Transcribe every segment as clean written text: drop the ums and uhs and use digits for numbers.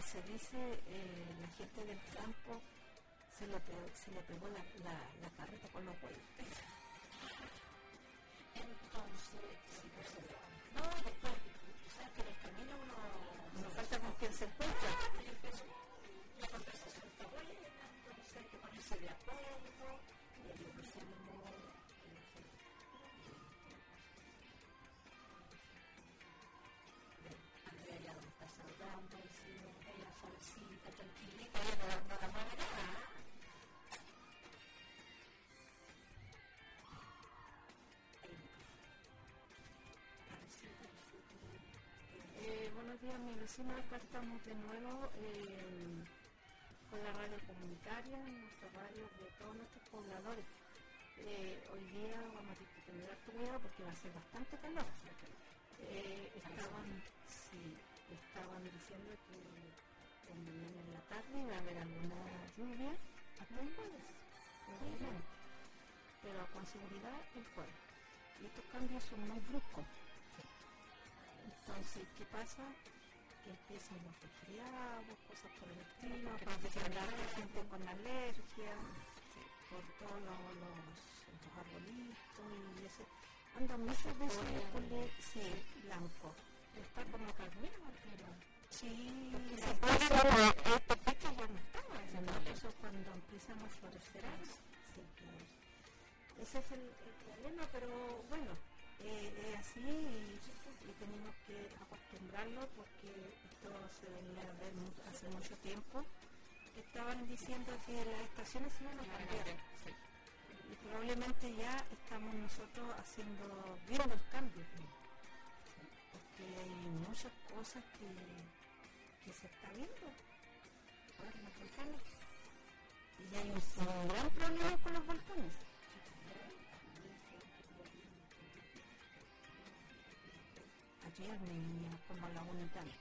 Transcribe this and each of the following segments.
se dice, la gente del campo se le pegó la carreta con los bueyes. Entonces, sí, pues no, después, o sea, que en el camino uno falta con quien se encuentra. La conversación está buena, entonces hay que ponerse de acuerdo, y el Andrea ya está saludando, ella solicita, tranquilita, ella no la mueve nada. Buenos días, mi vecino. Acá estamos de nuevo con la radio comunitaria, nuestra radio de todos nuestros pobladores. Hoy día vamos a tener cuidado porque va a ser bastante calor. Estaban diciendo que mañana en la tarde va a haber alguna lluvia hasta el jueves, pero con seguridad el jueves. Y estos cambios son muy bruscos. Entonces, ¿qué pasa? Que empiezan los resfriados, cosas por el estilo, para defender a la gente con alergia, por todos los arbolitos y ese. Andan muchas veces blanco. Está como carmín, pero sí, esta fecha ya no estaba, eso cuando empiezan a florecer. Sí, ese es el problema, pero bueno, es así y tenemos que acostumbrarlo porque esto se venía a ver hace mucho tiempo. Estaban diciendo que las estaciones se iban a cambiar. Sí. Y probablemente ya estamos nosotros viendo el cambio. Porque hay muchas cosas que se está viendo ahora en los volcanes. Y hay un gran problema con los volcanes. Ayer me venía como a la 1:30.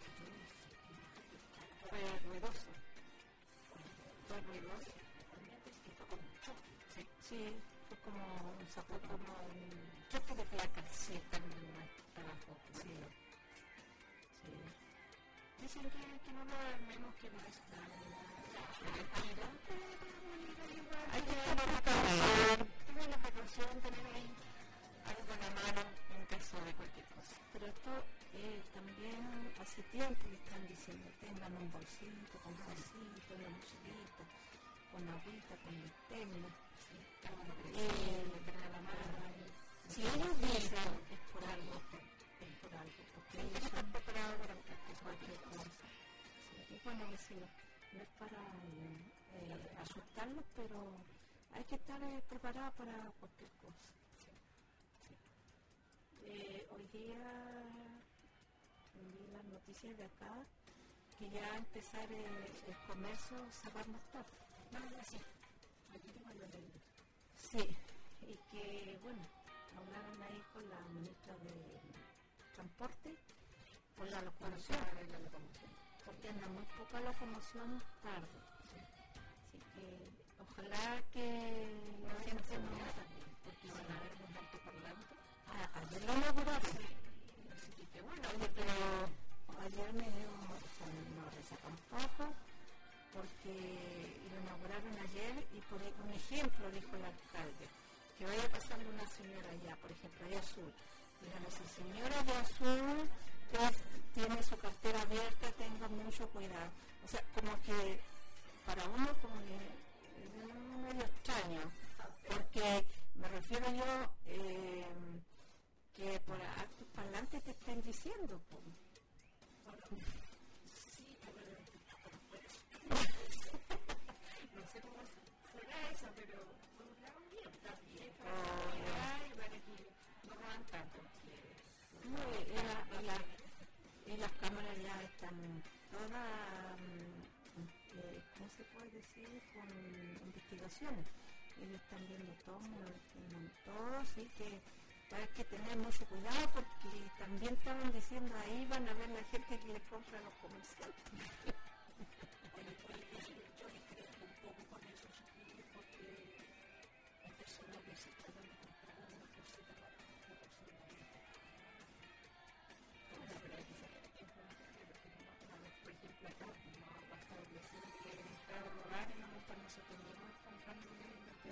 Fue ruidoso. Fue como un choque. Sí, fue como un choque de placas. Sí, también abajo. Sí. Dicen que no lo armemos, que no es nada. Hay que tener la precaución, tener ahí algo en la mano en caso de cualquier cosa. Pero esto también hace tiempo que están diciendo, tengan un bolsito, con vasito, una mochilita, con agüita, con linterna, meterle la mano. Si ellos dicen, es por algo, porque ellos están preparados para cualquier cosa. Y bueno, vecinos, no es para asustarlos, pero hay que estar preparados para cualquier cosa. Hoy día vi las noticias de acá que ya empezar el comercio cerrar más tarde. Sí, y que bueno, hablaron ahí con la ministra de Transporte por la locomoción, porque anda muy poca locomoción tarde. Así que ojalá que la gente no la saque, porque van a haber unos altoparlantes. Ayer lo inauguraron. Así que bueno, pero ayer me dio una resaca un poco, porque lo inauguraron ayer y por un ejemplo dijo el alcalde, que vaya pasando una señora allá, por ejemplo, de azul. Dígame, si señora de azul tiene su cartera abierta, tenga mucho cuidado. O sea, como que para uno como que es medio extraño, porque me refiero yo que por actos parlantes te estén diciendo. Sí, no sé cómo será eso, pero por un lado bien, también. No van tanto. Y las cámaras ya están todas, ¿cómo se puede decir? Con investigaciones. Ellos están viendo todo, así que hay que tener mucho cuidado porque también estaban diciendo ahí van a ver la gente que le compra a los comerciantes. Yo discrepo un poco con eso, porque las personas que se están dando comprar una cosita para una persona. Pero hay que saber que por ejemplo acá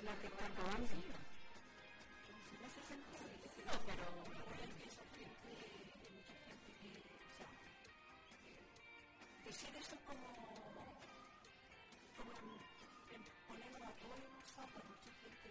la que está robando. No, pero decir esto como en ponerlo a todos los ojos, mucha gente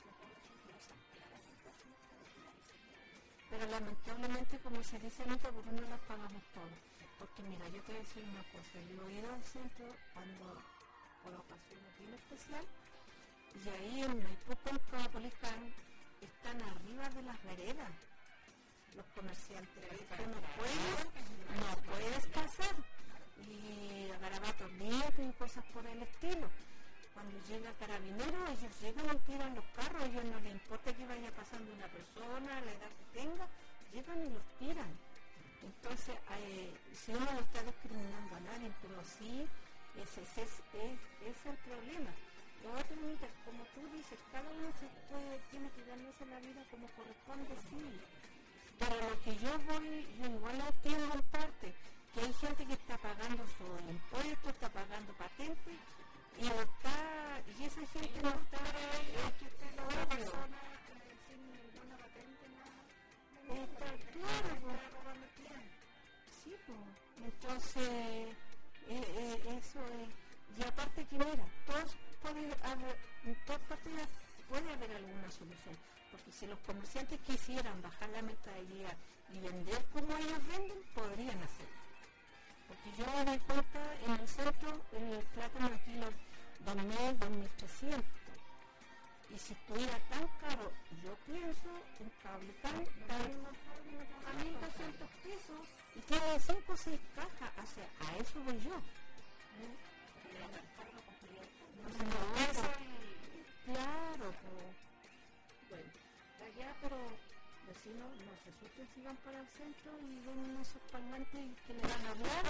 pero lamentablemente, como se dice, no por uno las pagamos todos. Porque mira, yo te voy a decir una cosa, yo he ido al centro cuando por ocasiones bien especial, y ahí en Maipú, en Capolicán, están arriba de las veredas los comerciantes. Tú no puedes pasar, y garabatos nietos y cosas por el estilo. Cuando llega Carabineros, ellos llegan y tiran los carros, a ellos no les importa que vaya pasando una persona, la edad que tenga, llegan y los tiran. Entonces, si uno no está discriminando a nadie, pero sí, ese es el problema. Lo otro, mira, como tú dices, cada uno tiene que ganarse la vida como corresponde, sí. Pero lo que yo igual entiendo en parte, que hay gente que está pagando su impuesto, está pagando patente, y esa gente no está, que usted lo ve, persona sin ninguna patente, nada. Está claro, sí, pues. Entonces, eso es. Y aparte que mira, en todas partes puede haber alguna solución. Porque si los comerciantes quisieran bajar la mercadería y vender como ellos venden, podrían hacerlo. Porque yo me doy cuenta en el centro, el plátano aquí los 2.000, 2.300. Y si estuviera tan caro, yo pienso en Cablecán a 1.200 pesos y tiene 5 o 6 cajas. O sea, a eso voy yo. Claro, pues. Bueno, allá, pero vecinos, no se asusten si van para el centro y ven esos parlantes que le van a hablar.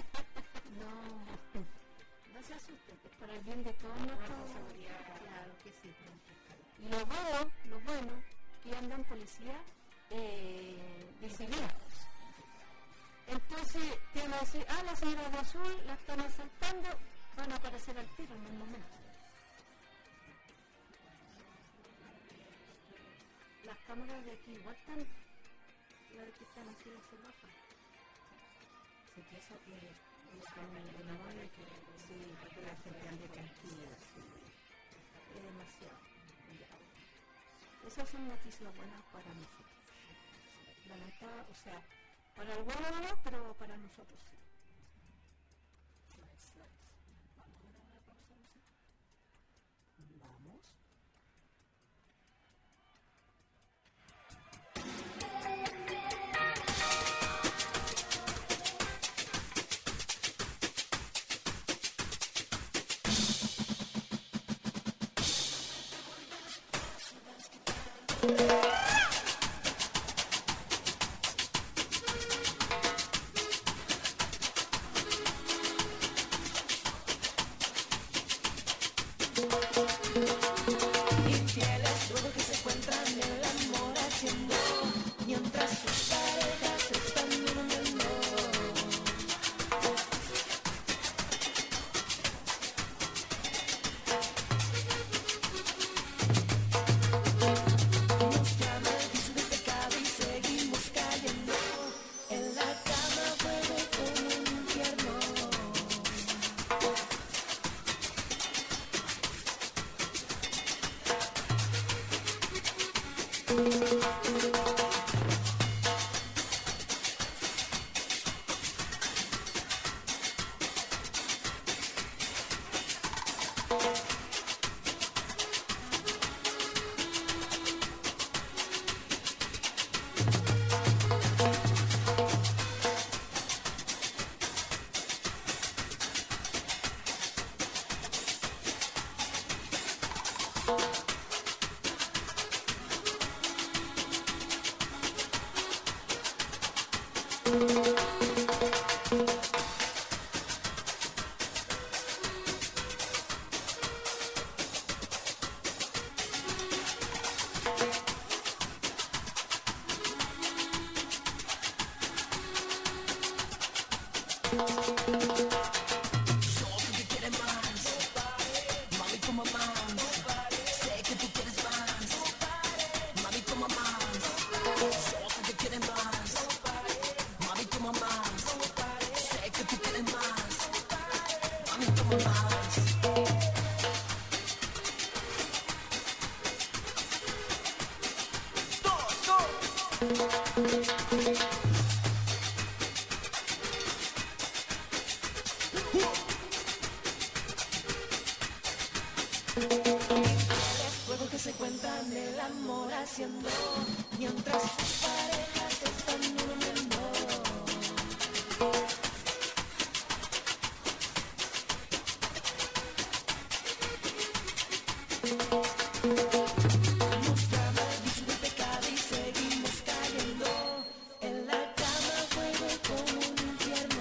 No se asusten, es para el bien de todos nuestros. Claro que sí. Y lo bueno, que andan policías decididos. Entonces, te van a decir, la señora de azul la están asaltando, van a aparecer al tiro en el momento. Las cámaras de aquí igual están, las que están aquí las se bajan. Sí, que eso es una buena que sí, porque la gente ande tranquila, sí. Es demasiado. Esas son noticias buenas para nosotros. O sea, para algunos no, pero para nosotros sí. Vamos. Sé que tú quieres Luego que se cuentan el amor haciendo, mientras sus parejas están durmiendo. Mostraba el vicio del pecado y seguimos cayendo. En la cama juego como un infierno.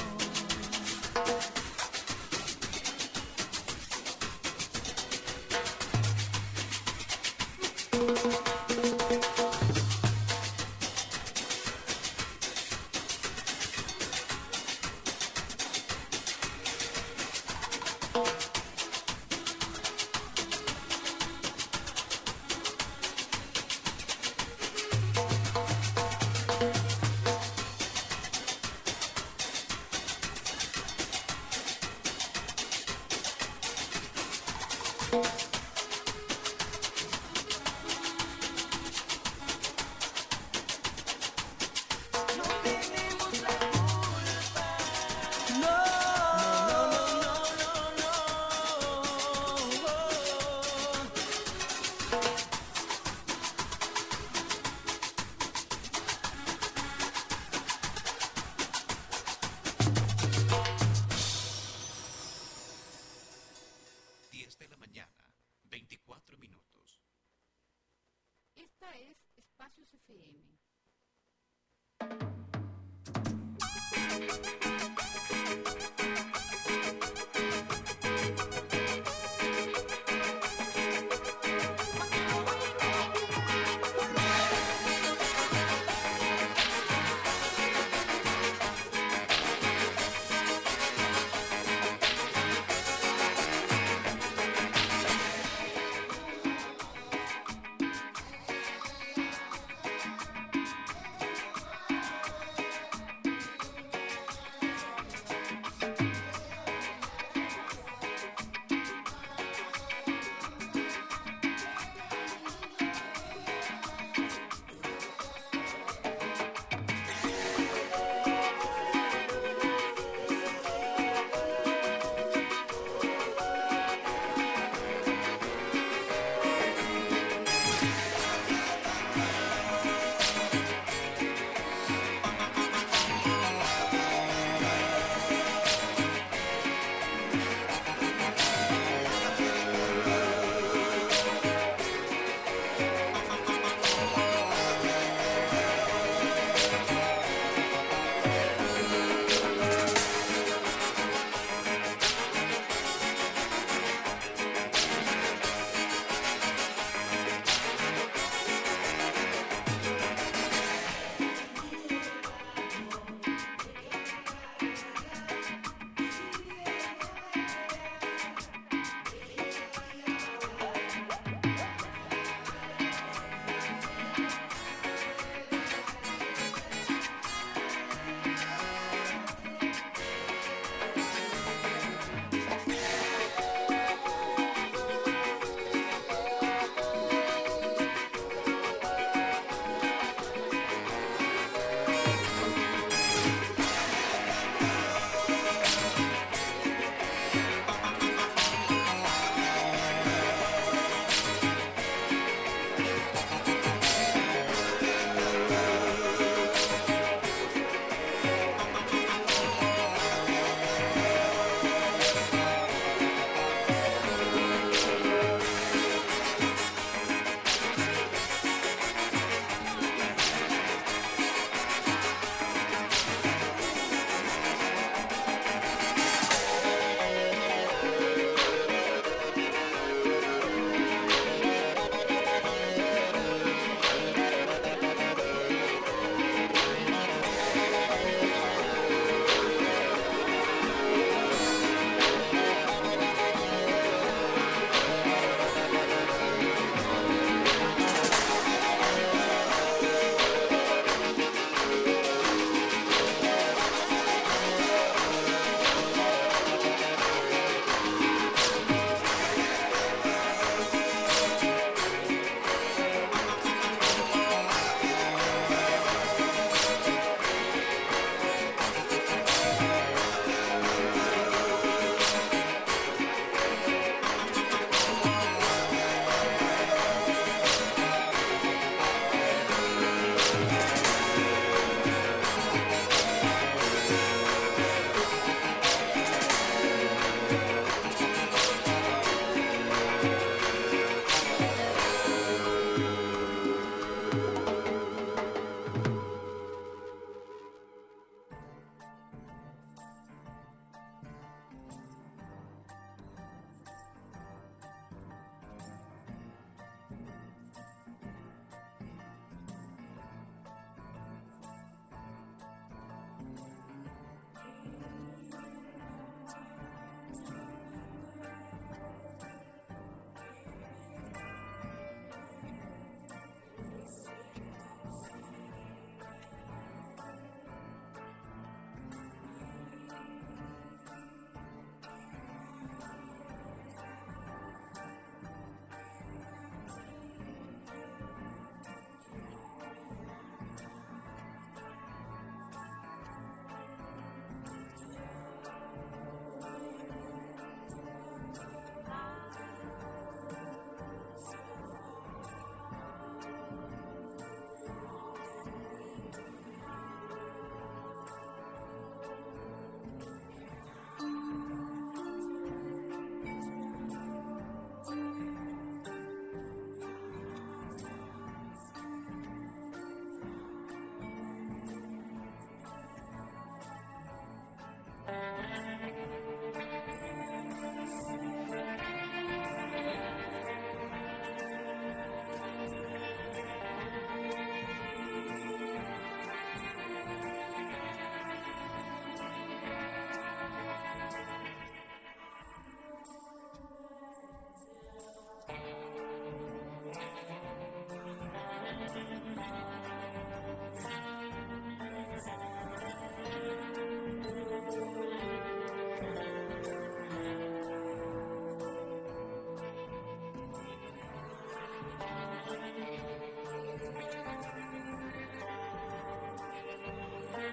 Esta es Espacios FM.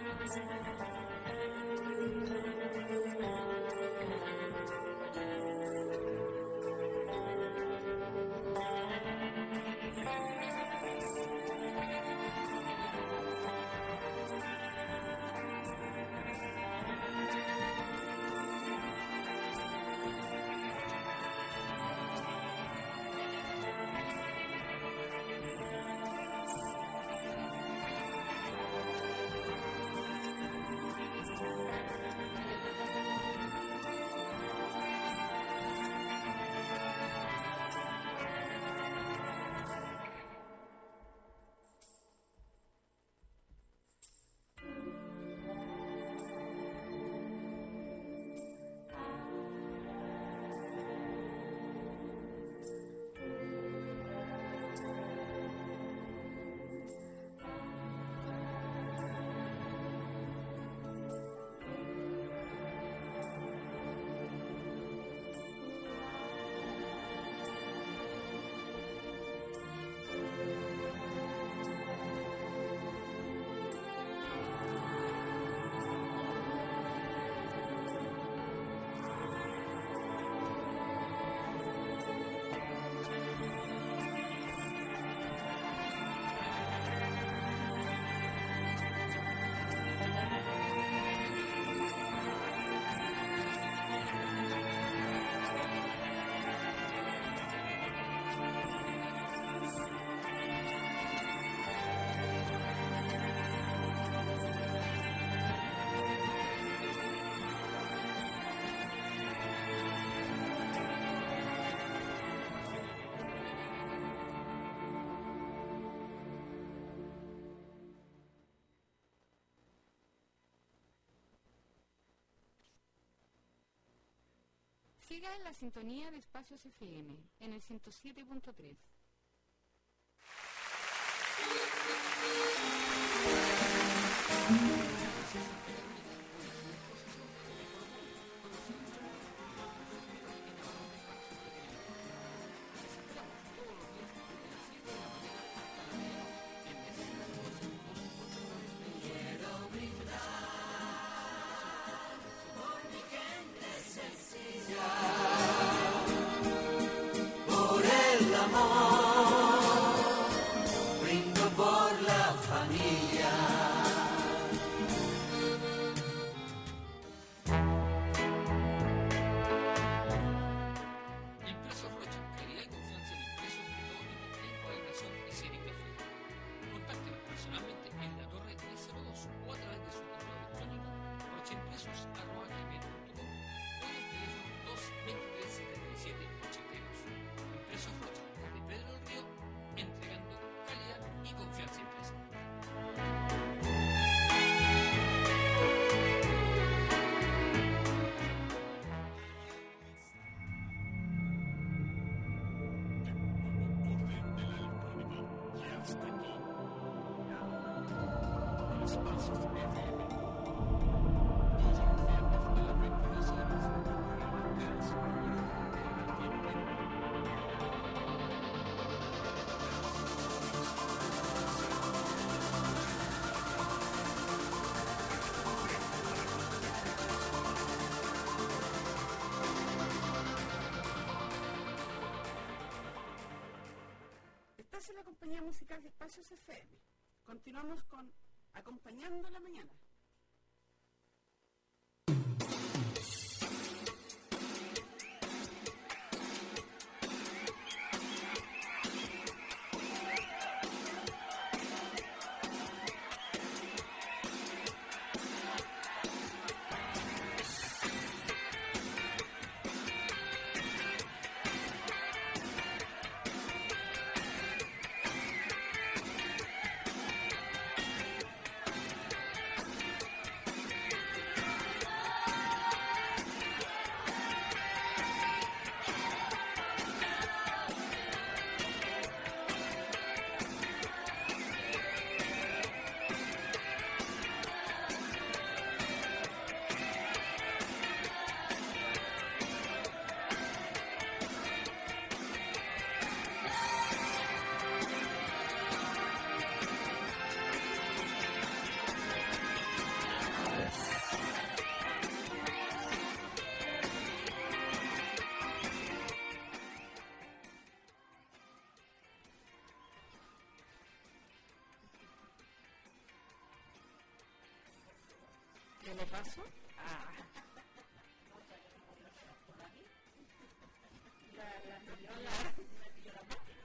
Siga en la sintonía de Espacios FM, en el 107.3. En la compañía musical de Espacios FM. Continuamos con Acompañando la Mañana. ¿Qué le pasó? Ah. La pilló la máquina.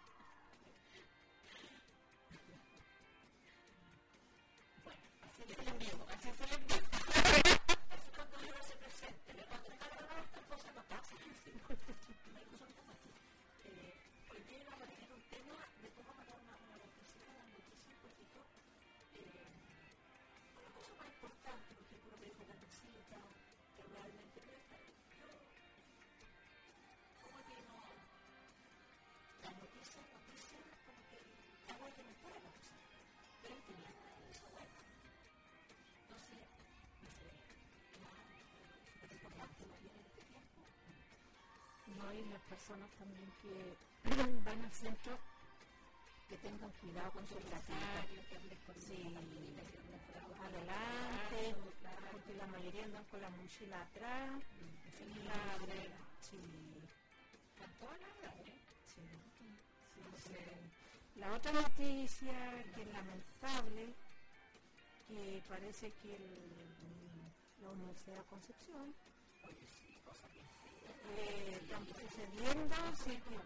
Bueno, así se le envió, así se le envió. Así cuando uno se presente, cuando está grabado esta cosa no pasa. No hay cosa automática. Hoy día iba a manejar un tema de cómo matar una electricidad de la noticia, porque una cosa más importante, por ejemplo, uno me dijo la visita, que realmente no está. ¿Cómo que no? Las noticias como que la web no está la noticia, pero él tenía una noticia web. Entonces, dice, es importante más bien en este tiempo. No, y las personas también que van al centro, que tengan cuidado con sus platitas. Sí, adelante, porque la mayoría andan con la mochila atrás. Sí. La otra noticia que es lamentable, que parece que la Universidad de Concepción están sucediendo, sí que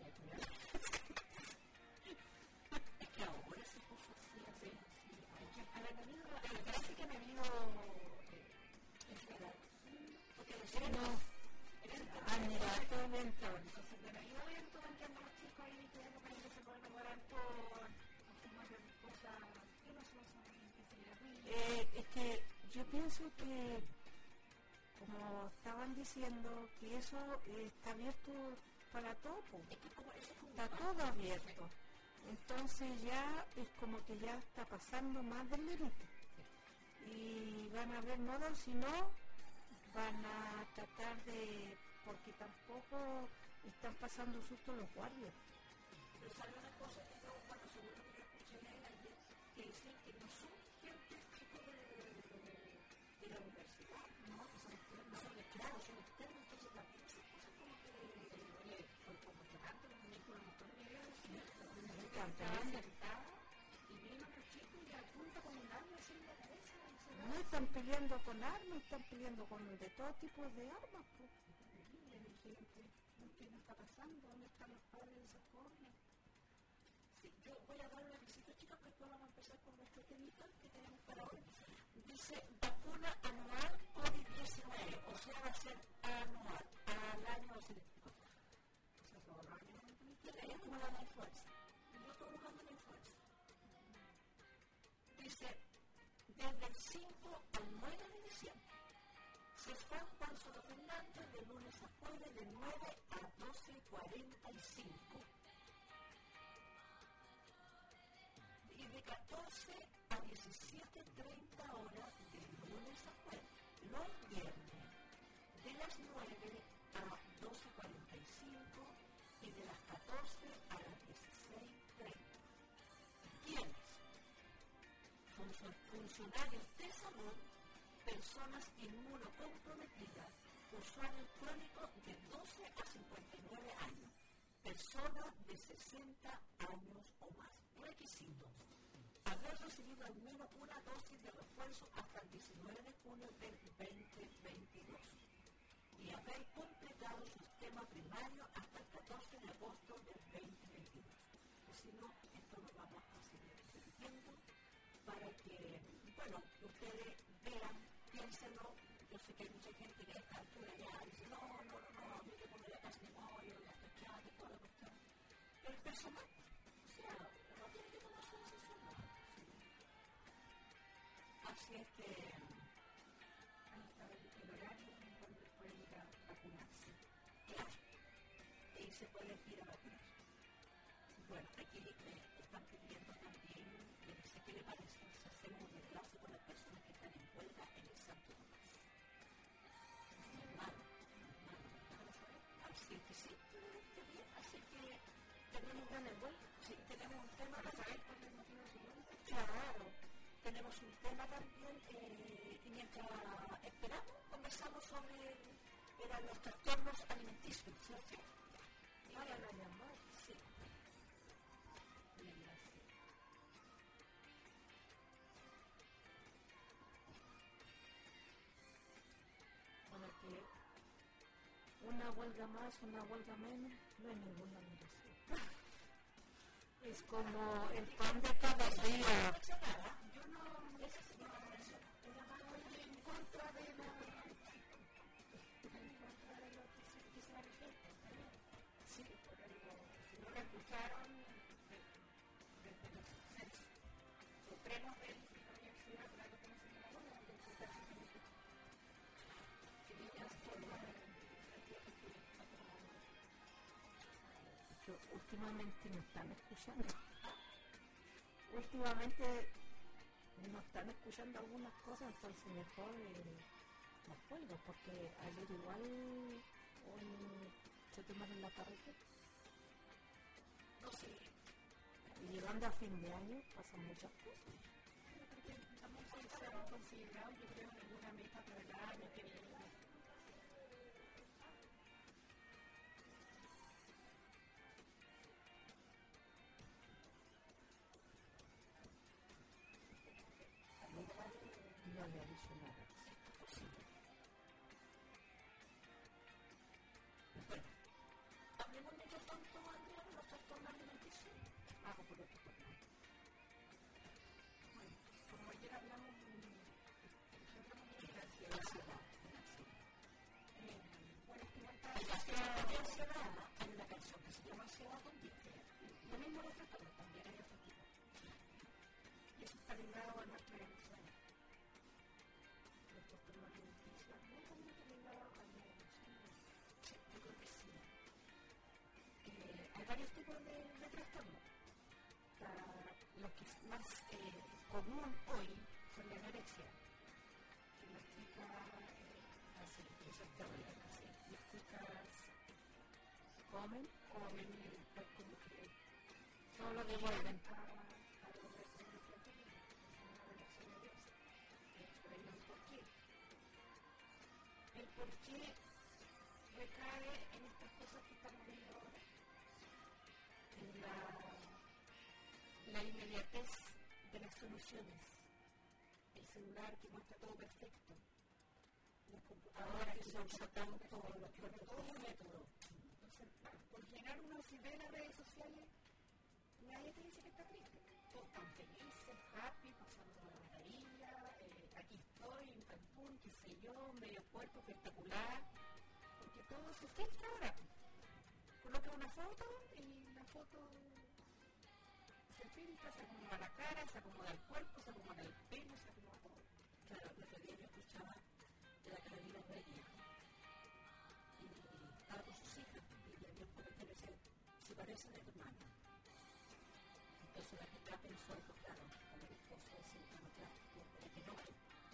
es que ahora se puso así. A ver, me parece que me vino porque recién mira, todo evento. Entonces, bueno, yo evento banqueando a los chicos ahí, que se pueden enamorar por cosas que no son es que yo pienso que, como estaban diciendo, que eso está abierto para todo, está todo abierto. Entonces ya es como que ya está pasando más del límite. Y van a ver modos, si no, van a tratar de, porque tampoco están pasando susto los guardias. Pero sabe una cosa que no, bueno, seguro que yo escuché leer ayer, que dicen que no son gente de la universidad, no, que son externos, son externos, entonces también esas cosas como que, son como llorando, los muñecos de montón de ellos, estaban sentadas y vino los chicos y apunta con un arma así en la cabeza. No están peleando con armas, están peleando con de todo tipo de armas, pues. ¿Qué nos está pasando? ¿Dónde están los padres de esos jóvenes? Sí, yo voy a dar una visita, chicos, que después vamos a empezar con nuestro temita que tenemos para hoy. Dice vacuna anual COVID-19, o sea, va a ser anual, al año va a ser o sea, todos los años es como la influenza. No todos los años la influenza. Dice, desde el 5 al 9 de diciembre. Se San Juan Soto Fernández de lunes a jueves de 9 a 12:45 y de 14 a 17:30 horas de lunes a jueves, los viernes de las 9 a 12:45 y de las 14 a las 16:30. ¿Quiénes? Funcionarios de salud, personas inmunocomprometidas, usuarios crónicos de 12 a 59 años, personas de 60 años o más. Requisitos: haber recibido al menos una dosis de refuerzo hasta el 19 de junio del 2022 y haber completado su esquema primario hasta el 14 de agosto del 2022. Si no, esto lo vamos a seguir repitiendo para que, bueno, ustedes vean, piénsenlo. Yo sé que hay mucha gente que a esta altura ya dice, no, a mí que poner la casa de memoria, las fechadas y toda la cuestión. Pero el personal, o sea, uno tiene que tomar su decisión, ¿no? Así es que ahí está el horario cuando pueden ir a vacunarse. Claro, y se pueden ir a vacunar. Bueno, aquí están pidiendo también, no sé qué le parece, si hacemos un enlace con las personas que están en huelga en el Santo Tomás. Así que sí, está bien, así que tenemos un gran huelga. Sí, tenemos un tema para saber por el motivo siguiente. Claro, tenemos un tema también y mientras esperamos, conversamos sobre los trastornos alimenticios, ¿cierto? Y ahora la llamada, sí. una huelga más, una huelga menos, no hay ninguna migración. Es como el pan de cada día. Yo no, eso sí no lo menciono. Ella va en contra de lo que se manifiesta. Sí, porque si no la escucharon desde los seres supremos de la universidad, claro que no se me la bola, que ella últimamente no están escuchando. Últimamente no están escuchando algunas cosas, entonces mejor las cuelgo, porque ayer igual se tomaron la carretera. no sé. Y llegando a fin de año pasan muchas cosas. También puede ser considerado, yo creo, alguna meta para el año que viene. No le ha dicho nada. Hablemos mientras tanto, Andrea, de los trastornos alimenticios. Hago por otro lado. Bueno, como ayer hablamos de la ansiedad. Bueno, es que no está la ansiedad, hay una canción que se llama Ansiedad con Disney. Lo mismo los trastornos, también hay otro tipo. Y eso está ligado a nuestra emociones. Los trastornos alimenticios no están muy ligados a las emociones. Sí, yo creo que sí. Hay varios tipos de trastornos. Lo que es más común hoy son la anorexia. Que las chicas hacen eso es terrible, así. Las chicas Comen, comen y después como que solo devuelven. El por qué recae en estas cosas que estamos viendo ahora. En la inmediatez de las soluciones. El celular que muestra todo perfecto. Las computadoras que se usan tanto, todo un método. Entonces, por generar uno si ve las redes sociales, nadie te dice que está triste. Todos están felices, happy, pasando la maravilla, aquí estoy en Cancún, qué sé yo, medio cuerpo espectacular, porque todo se filtra ahora. Coloca una foto y la foto se filtra, se acomoda la cara, se acomoda el cuerpo, se acomoda el pelo, se acomoda todo. Claro, el otro día yo escuchaba de la Carolina Herrera y estaba con sus hijas y le dio un comentario y decía, se parecen a tu hermano. Entonces la gente pensó, pues claro, como el esposo decía, como claro, es que no hay.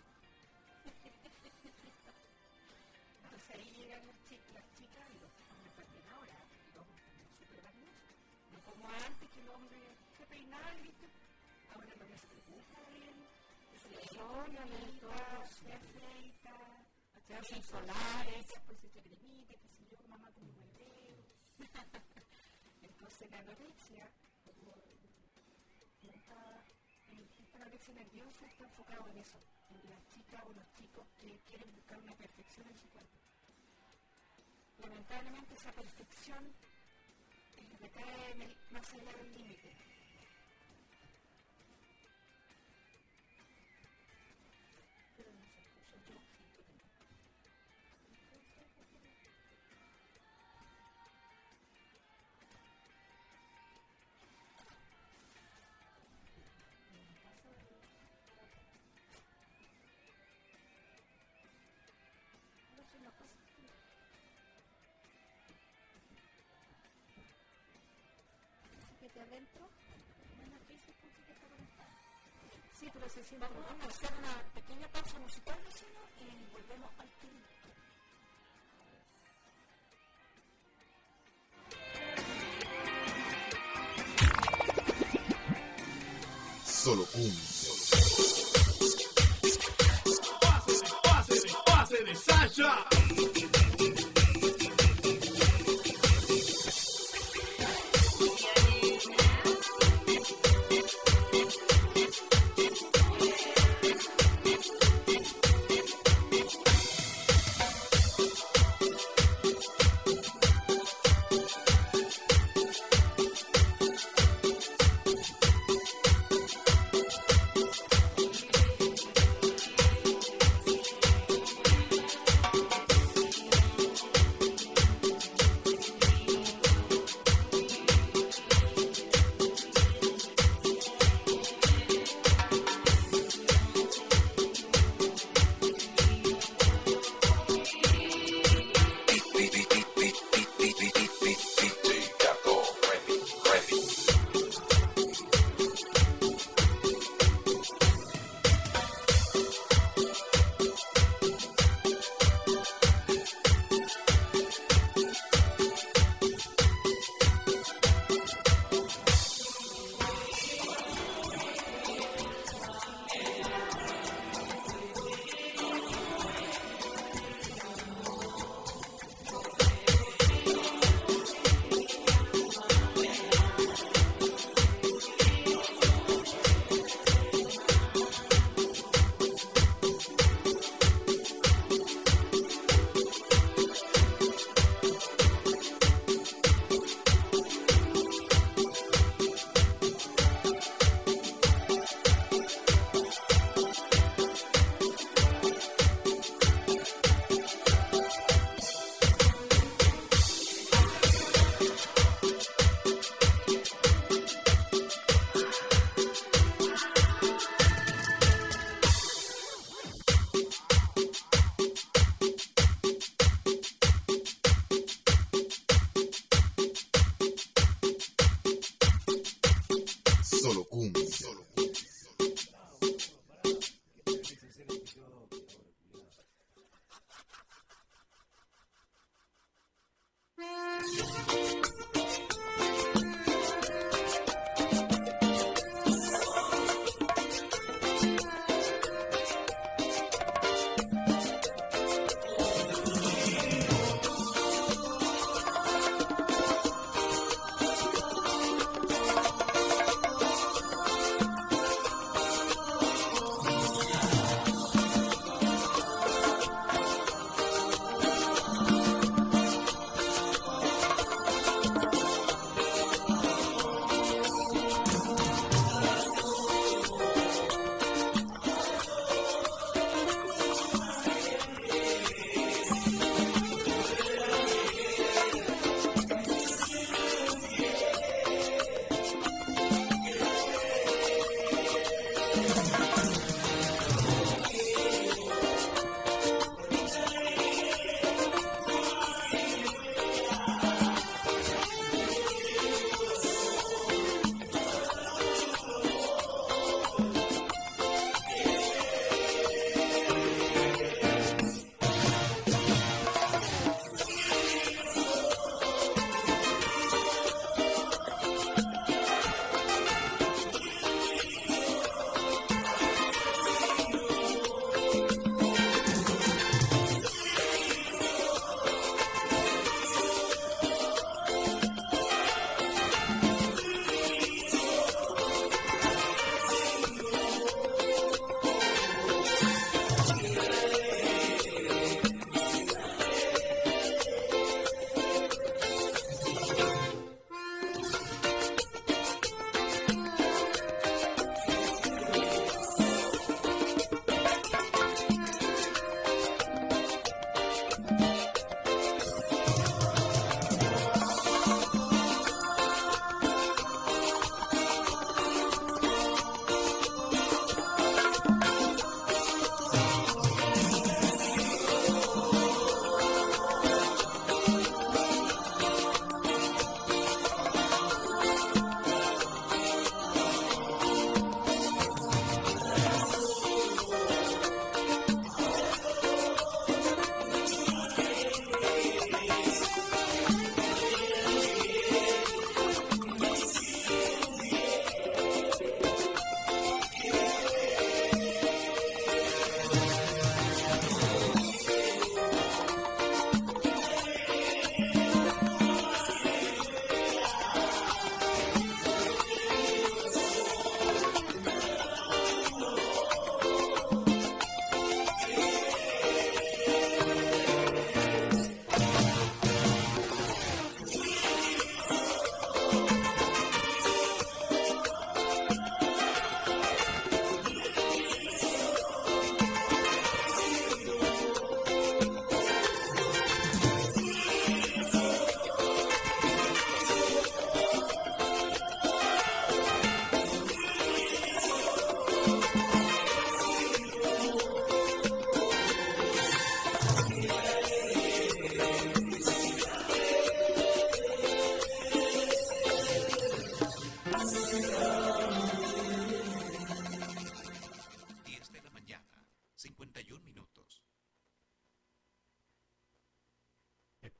Entonces ahí llegan las chicas y los hombres también ahora, los hombres también súper valiosos. No como antes que el hombre se peinaba, ¿viste? Ahora el hombre se preocupa de él, se le sola, se afeita, se hacen solares, después se echa cremita, qué sé yo, mamá como me veo. Entonces la anorexia, esta anorexia nerviosa está enfocada en eso, en las chicas o los chicos que quieren buscar una perfección en su cuerpo. Lamentablemente esa perfección recae más allá del límite. Pero no se escucha, yo siento que no. De adentro, Una crisis con que está conectada. sí, pero se siente. Vamos a hacer una pequeña pausa musical, vecino, y volvemos al tiempo. Solo un. Pase de Sasha.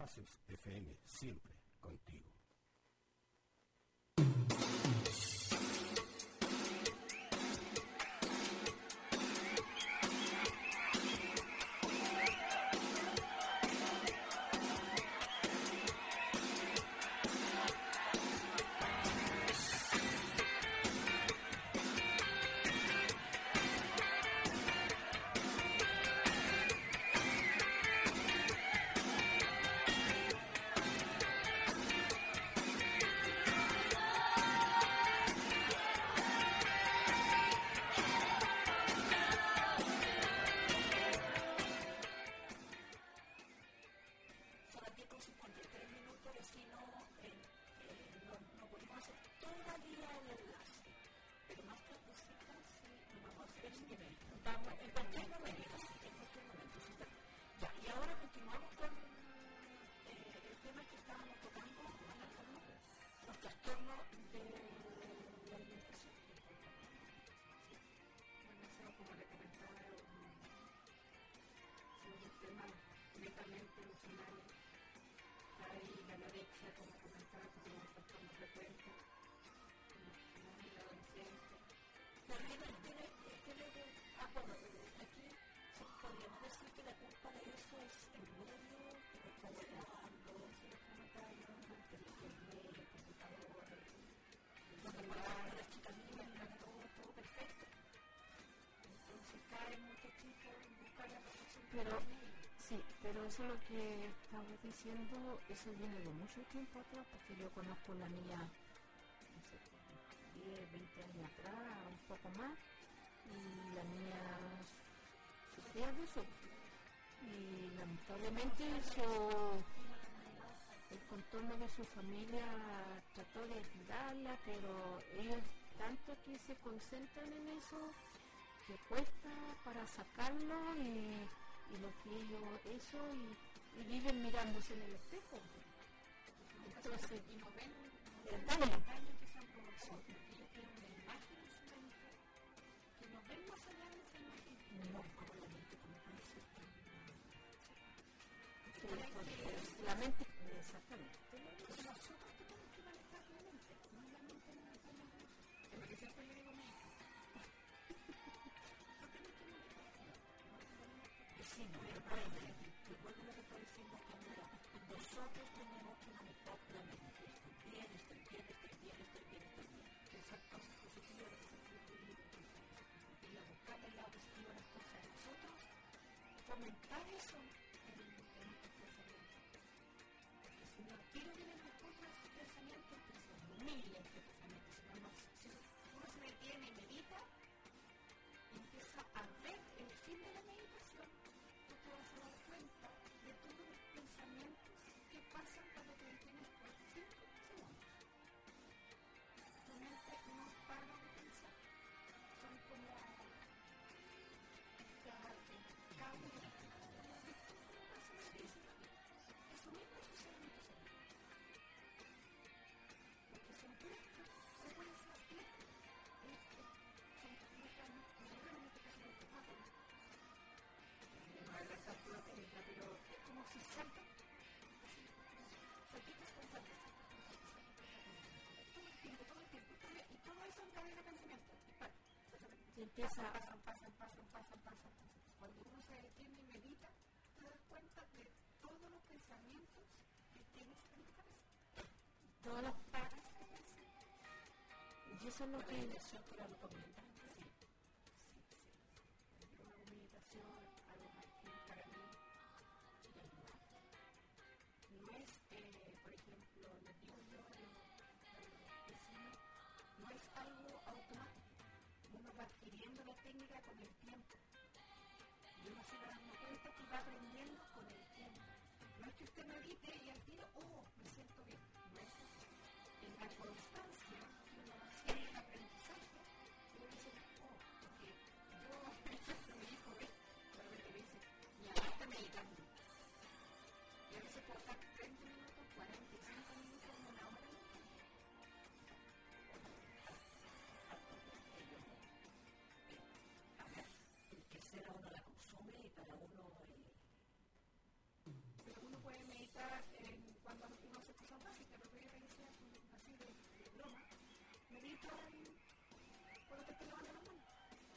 Espacios FM, siempre contigo. Pero eso es lo que estaba diciendo, eso viene de mucho tiempo atrás, porque yo conozco a la niña, no sé, 10, 20 años atrás, un poco más, y la niña sufría de eso. Y lamentablemente el contorno de su familia trató de ayudarla, pero ellos tanto que se concentran en eso, que cuesta para sacarlo y lo que ellos eso y viven mirándose en el espejo. Entonces, y no ven el daño que se han provocado, porque ellos tienen una imagen en su mente que no ven más allá de esa imagen. No, como la mente, como puede ser. La mente, exactamente. Nosotros tenemos que manejar la mente, no la mente no maneja la mente. Es lo que siempre le digo a mi hija. Sí, no, recuerdo lo que está diciendo que nosotros tenemos que manejar la mente. Estoy bien. Esas cosas positivas y a buscar el lado positivo de las cosas de nosotros, fomentar eso en nuestros pensamientos. Porque si no quiero tener las cosas pensamientos, que se humillen ese pensamiento. Si uno se detiene y medita, empieza a ver el fin de la meditación. Te vas a dar cuenta de todos los pensamientos que pasan cuando te detienes por 5 segundos. Tu mente no para de pensar. Son como cables. Eso mismo sucede en tu cerebro. Porque son puras frecuencias eléctricas. Pero es como si saltan saltitos con saltas todo el tiempo y todo eso encadena pensamiento y empieza pasan cuando uno se detiene y medita te das cuenta de todos los pensamientos que tienes en la cabeza todas las paras que pensas y eso es lo que meditación que la recomienda una meditación algo más para mí. No es, por ejemplo, les digo yo a los vecinos, no es algo automático. Uno va adquiriendo la técnica con el tiempo. Y uno se va dando cuenta que va aprendiendo con el tiempo. No es que usted medite y al tiro, me siento bien. No es así. En la constancia que uno va haciendo el aprendizaje, uno dice, porque yo, mi hijo, realmente me dice, mi mamá está meditando. Y a veces puedo estar 30 minutos, 45 minutos, una hora. A ver, el que sea uno la consume y para uno... Pero uno puede meditar pregunta cuando uno hace cosas básicas, lo que yo le decía así de broma, medita cuando te estés lavando las manos.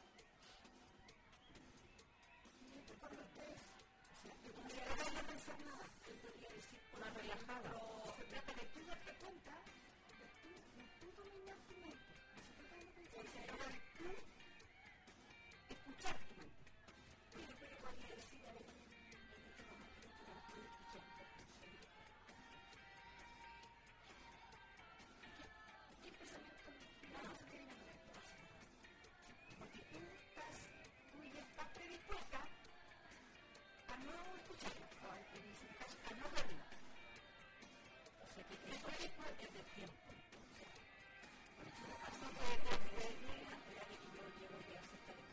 Medita cuando estés, o sea, que cuando no vayas a pensar nada, yo podría decir, Más relajada. se trata de tú darte cuenta, de tú dominar tu mente. Se trata de tú escuchar tu mente. Y yo creo que podría decir a veces, ¿qué pensamiento no se tiene en la mente? Porque tú ya estás predispuesta a no escucharla, a no verla. O sea, que eso es del tiempo. No puede tener la que yo llevo ya cerca de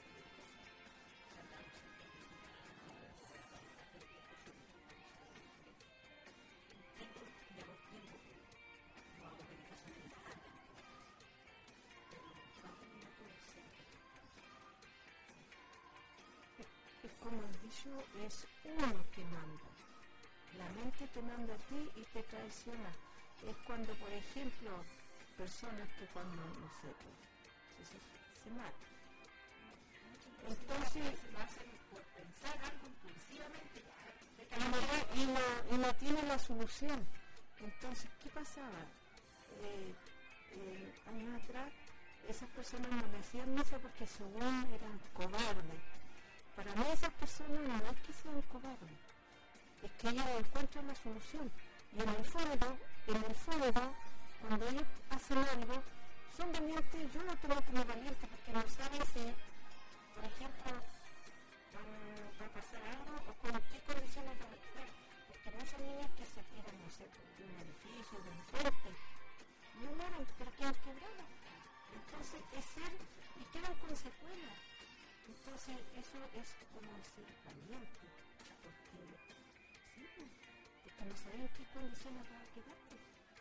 como el dicho, es uno que manda. La mente te manda a ti y te traiciona. Es cuando, por ejemplo, personas que cuando, no sé, pues, se matan. Entonces, lo hacen por pensar algo impulsivamente. y no tiene la solución. Entonces, ¿qué pasaba? Años atrás, esas personas no le hacían misa porque según eran cobardes. Para mí esas personas no es que sean cobardes, es que ellos encuentran la solución. Y en el fondo, cuando ellos hacen algo, son valientes. Yo lo tomo como valiente porque no saben si, por ejemplo, va a pasar algo o con qué condiciones van a estar. Porque muchos niños que se tiran, no sé, de un edificio, de un puente, no mueren, pero quedan quebrados. Entonces es ser y quedan con secuelas. Entonces eso es como ser valiente, porque no saben en qué condiciones va a quedarte.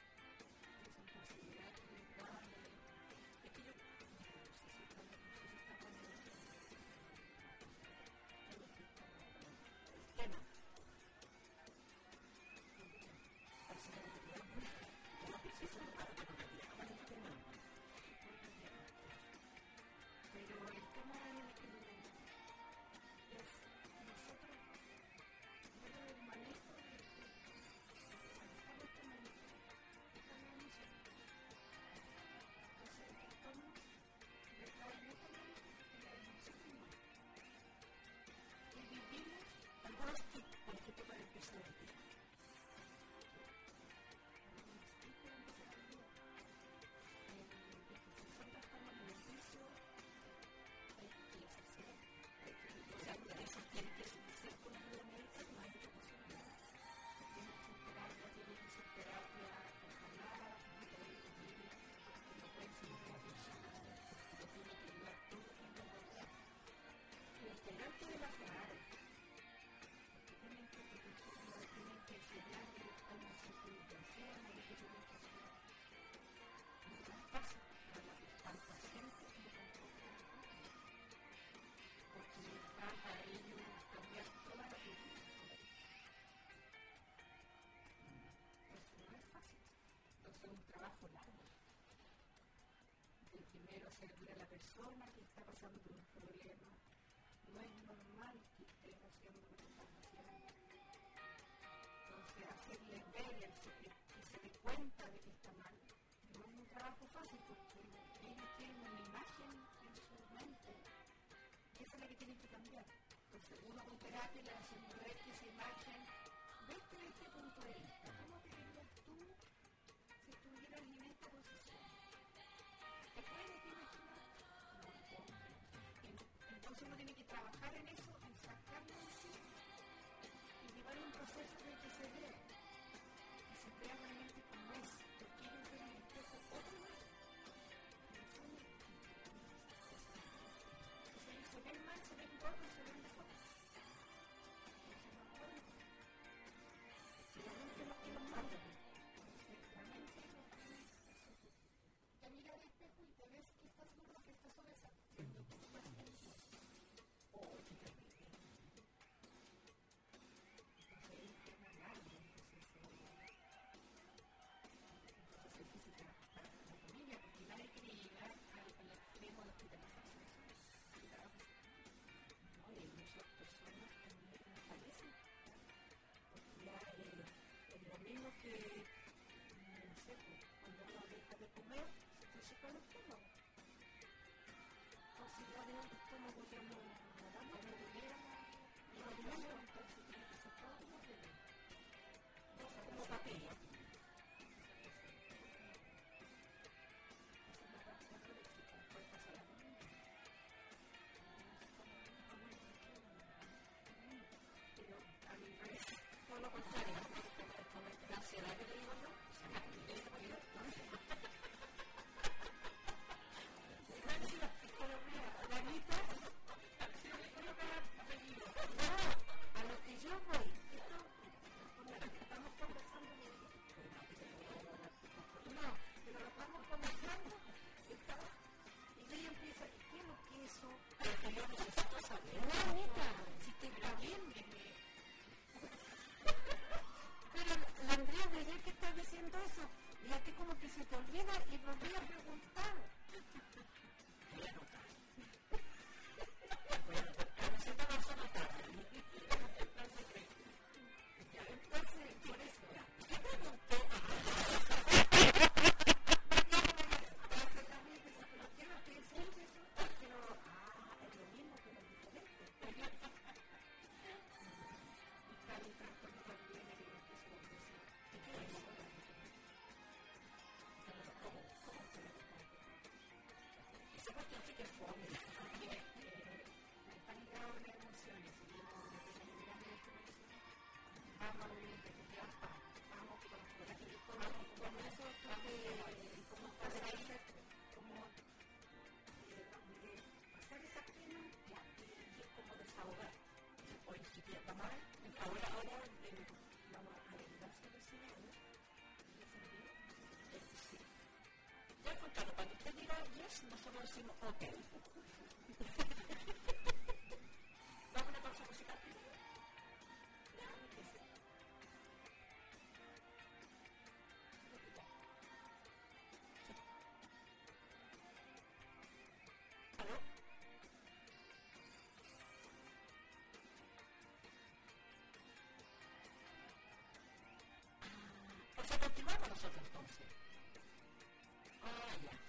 servir a la persona que está pasando por un problema. No es normal que estés haciendo lo que estás haciendo. Entonces, hacerle ver y que se dé cuenta de que está mal no es un trabajo fácil porque ellos tienen una imagen en su mente que esa es la que tienen que cambiar. Entonces, uno con terapia le hace ver que esa imagen, vete de este punto de vista. ¿Cómo te dirías tú si estuvieras en esta posición? ¿Te puedes imaginar? Entonces uno tiene que trabajar en eso, en sacarlo de sí y llevar un proceso de que se vea realmente como es, porque ellos ven en el espejo otro más. Entonces se ven mal, se ven gordos, se ven de forma. Entonces no pueden. Si la mente no que los mata, la mente no tiene. Te miras al espejo y te ves que estás gordo, que estás obesa. Siendo tú más feliz. O te caes bien. Entonces ahí te da algo. comer, se intoxica el estómago. O si ya de un estómago ya no damos de comer, no alimento, entonces tiene que ser todo como bebé. Como papilla. Todo lo contrario, la ansiedad que te digo yo, a lo que yo voy, estamos conversando, no, pero lo estamos conversando, y ella empieza, ¿qué es lo que eso? Porque yo necesito saber, no, Anita, si te está bien, pero la Andrea, ¿de qué estás diciendo eso? Y a ti como que se te olvida y volví a preguntar. Entonces, por eso, ¿qué preguntó? También que se bloquea, que es eso, pero, es lo mismo, pero diferente. Esa cuestión sí que es fome. Están ligados las emociones y yo vamos con eso como pasar esa pena y es como desahogar. Oye, si te tomar, ahora vamos a ayudarse a recibir, ¿no? Sí. Ya contado, cuando usted diga yes, nosotros decimos ok. ¿Vamos a una pausa musical? ¿Aló? O sea, continuamos nosotros entonces. Ya.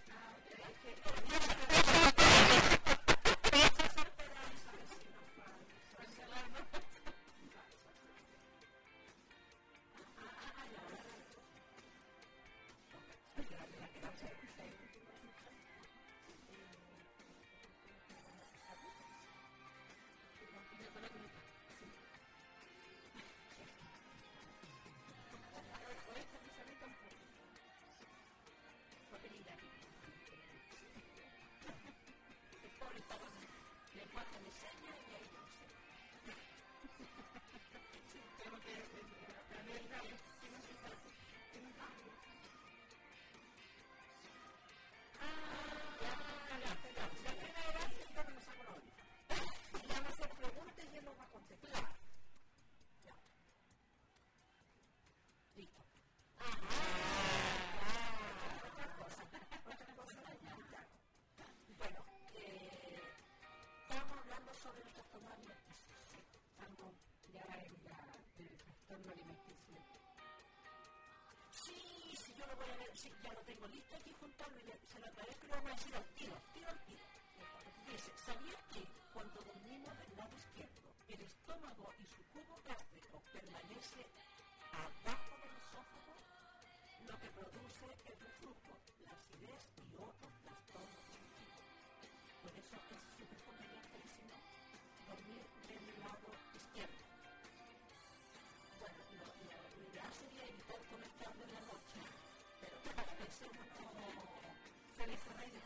Sí, ya lo tengo listo aquí juntarlo y se lo agradezco y lo vamos a decir al tiro. Dice, ¿sabía que cuando dormimos del lado izquierdo, el estómago y su cubo gástrico permanece abajo del esófago, lo que produce el reflujo, la acidez y otros trastornos digestivos? Por eso es súper conveniente, dormir del lado izquierdo. Bueno, lo ideal sería evitar conectarlo en la noche. Pero a veces uno se les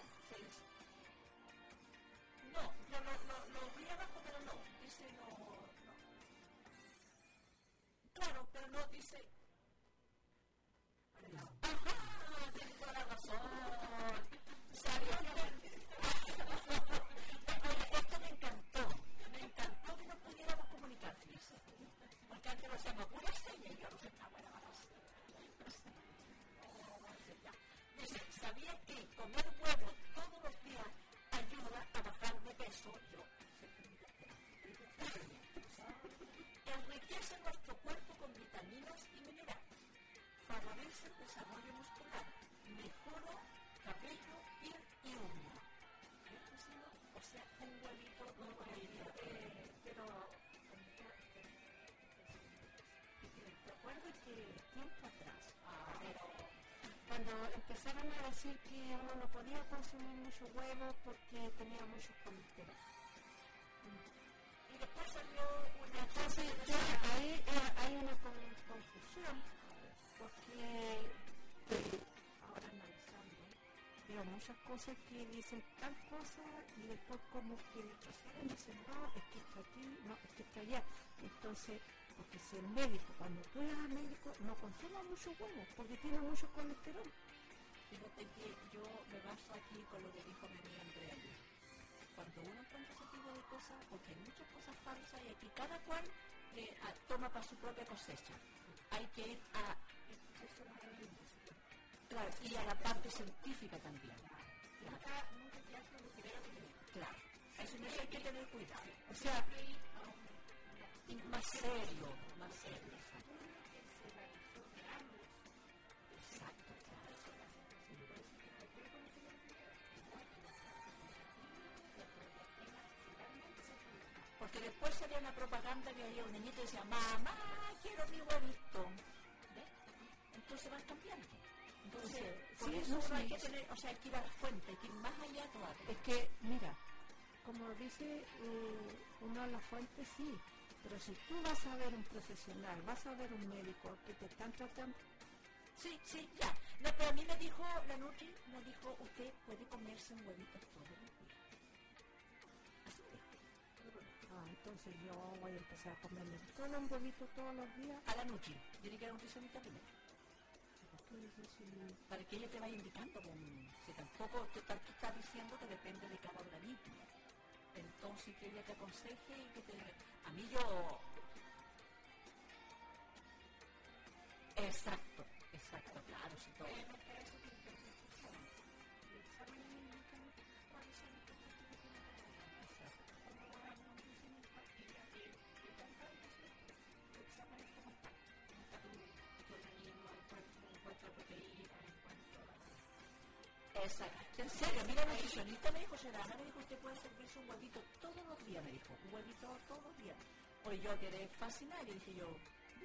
no, yo lo vi abajo, pero no, dice no. Claro, pero no dice. Ajá, tienes toda la razón. Sabía esto me encantó que nos pudiéramos comunicar, fíjese. Porque antes lo hacíamos pura seña y yo no sé, buena Dice, ¿sabía que comer huevo todos los días ayuda a bajar de peso? Enriquece nuestro cuerpo con vitaminas y minerales, favorece el desarrollo muscular, mejora cabello, piel y uña. O sea, un huevito no pero recuerdo que tiempo atrás, cuando empezaron a decir que uno no podía consumir mucho huevo porque tenía mucho colesterol. Y después salió una... Entonces, ahí hay una confusión, porque ahora analizando, veo muchas cosas que dicen tal cosa y después como que dicen, no, es que está aquí, no, es que está allá. Entonces, porque si el médico, cuando tú eres al médico, no consuma mucho huevo, porque tiene mucho colesterol. Fíjate que yo me baso aquí con lo que dijo mi amiga Andrea. Cuando uno encuentra ese tipo de cosas, porque hay muchas cosas falsas y aquí cada cual toma para su propia cosecha. Hay que ir a... Claro, y a la parte científica también. Claro, eso no hay que tener cuidado. O sea, más serio. Porque después salía una propaganda que había un niñito y decía, mamá, quiero mi huevito. ¿Ves? Entonces van cambiando. Entonces, por eso hay que tener, o sea, hay que ir a la fuente, hay que ir más allá todavía. Es que, mira, como dice uno a la fuente, sí, pero si tú vas a ver un profesional, vas a ver un médico que te están tratando... Sí, ya. No, pero a mí me dijo, la Nutri, me dijo, usted puede comerse un huevito todos los días. Así es. Entonces yo voy a empezar a comerme solo un huevito todos los días. A la Nutri, tiene que ir a un nutricionista primero. Para que ella te vaya indicando, si tampoco tú estás diciendo que depende de cada organismo. Entonces que ella te aconseje y que te... A mí yo... Exacto, claro, sí, todo. Exacto. En serio, mira, la nutricionista me dijo, Serana, me dijo, usted puede servirse un huevito todos los días, me dijo, un huevito todos los días. Pues yo quedé fascinada y dije yo,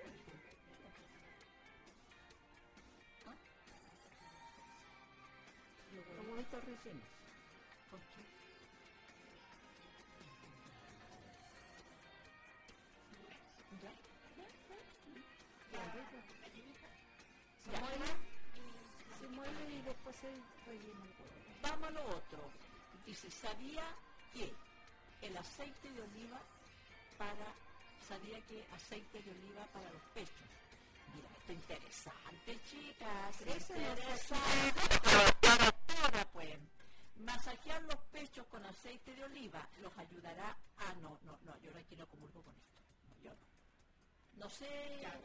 Los huevitos rellenos. ¿por qué? Se mueve y después se rellena el huevo. Vamos a lo otro. Dice, ¿sabía que aceite de oliva para los pechos? Mira, esto es interesante, chicas. Eso Ahora pues, masajear los pechos con aceite de oliva los ayudará a... No, yo aquí no comulgo con esto. No, yo no. No sé... Ya.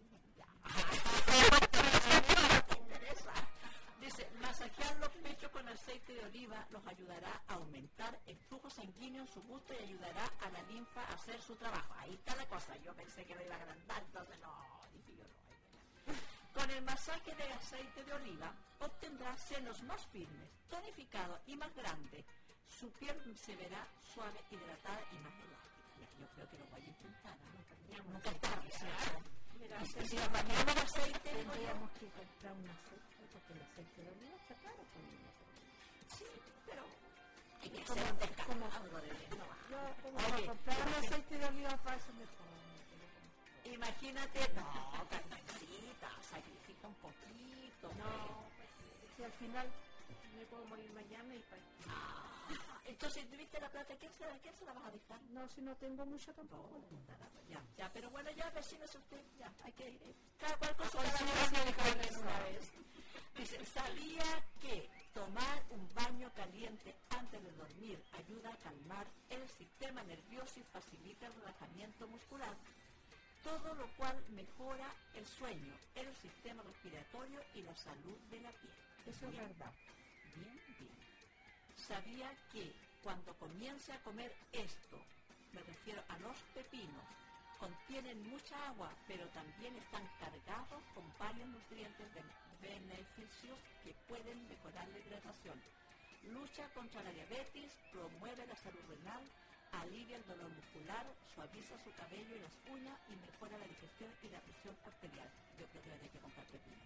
¿Te interesa? Dice, masajear los pechos con aceite de oliva los ayudará a aumentar el flujo sanguíneo en su busto y ayudará a la linfa a hacer su trabajo. Ahí está la cosa. Yo pensé que lo iba a agrandar, entonces no, dije yo no. Con el masaje de aceite de oliva obtendrá senos más firmes, tonificados y más grandes. Su piel se verá suave, hidratada y más elástica. Yo creo que lo voy a intentar. Nunca está. Mira, Si nos bañamos de aceite, tendríamos que comprar un aceite, porque el aceite de oliva está caro. Sí, pero hay que hacer un descargo de Yo como comprar un aceite de oliva para eso mejor. Imagínate, no, carnecita, sacrifica un poquito. No, si al final me puedo morir mañana y para... Entonces, ¿tuviste la plata? ¿Quién se la vas a dejar? No, si no tengo mucho tampoco. Ya, pero bueno, ya vecinos usted, ya, hay que ir. Cada cual con su dejarle una vez. Dice, ¿sabía que tomar un baño caliente antes de dormir ayuda a calmar el sistema nervioso y facilita el relajamiento muscular? Todo lo cual mejora el sueño, el sistema respiratorio y la salud de la piel. Eso es verdad. Bien. ¿Sabía que cuando comience a comer esto, me refiero a los pepinos, contienen mucha agua, pero también están cargados con varios nutrientes beneficios que pueden mejorar la hidratación. Lucha contra la diabetes, promueve la salud renal, alivia el dolor muscular, suaviza su cabello y las uñas y mejora la digestión y la presión arterial. Yo creo que hay que comprar pepino.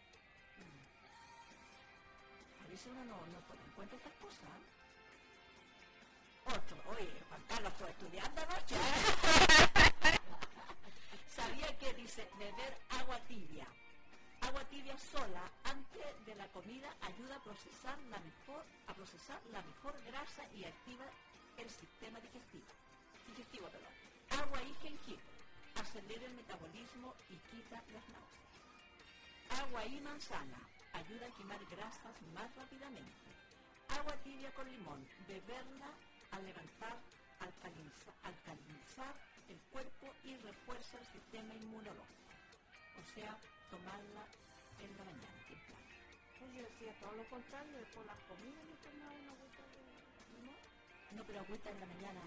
A veces uno no toma en cuenta estas cosas. Otro, oye, Juan Carlos, estoy estudiando anoche. Sabía que dice beber agua tibia. Agua tibia sola antes de la comida ayuda a procesar la mejor grasa y activa el sistema digestivo. Agua y jengibre acelera el metabolismo y quita las náuseas. Agua y manzana ayuda a quemar grasas más rápidamente. Agua tibia con limón, beberla al levantar, alcalinizar el cuerpo y refuerza el sistema inmunológico. O sea, tomarla en la mañana, temprano. Pues yo decía todo lo contrario, después las comidas me tomaba una agüita de limón. No, pero agüita en la mañana.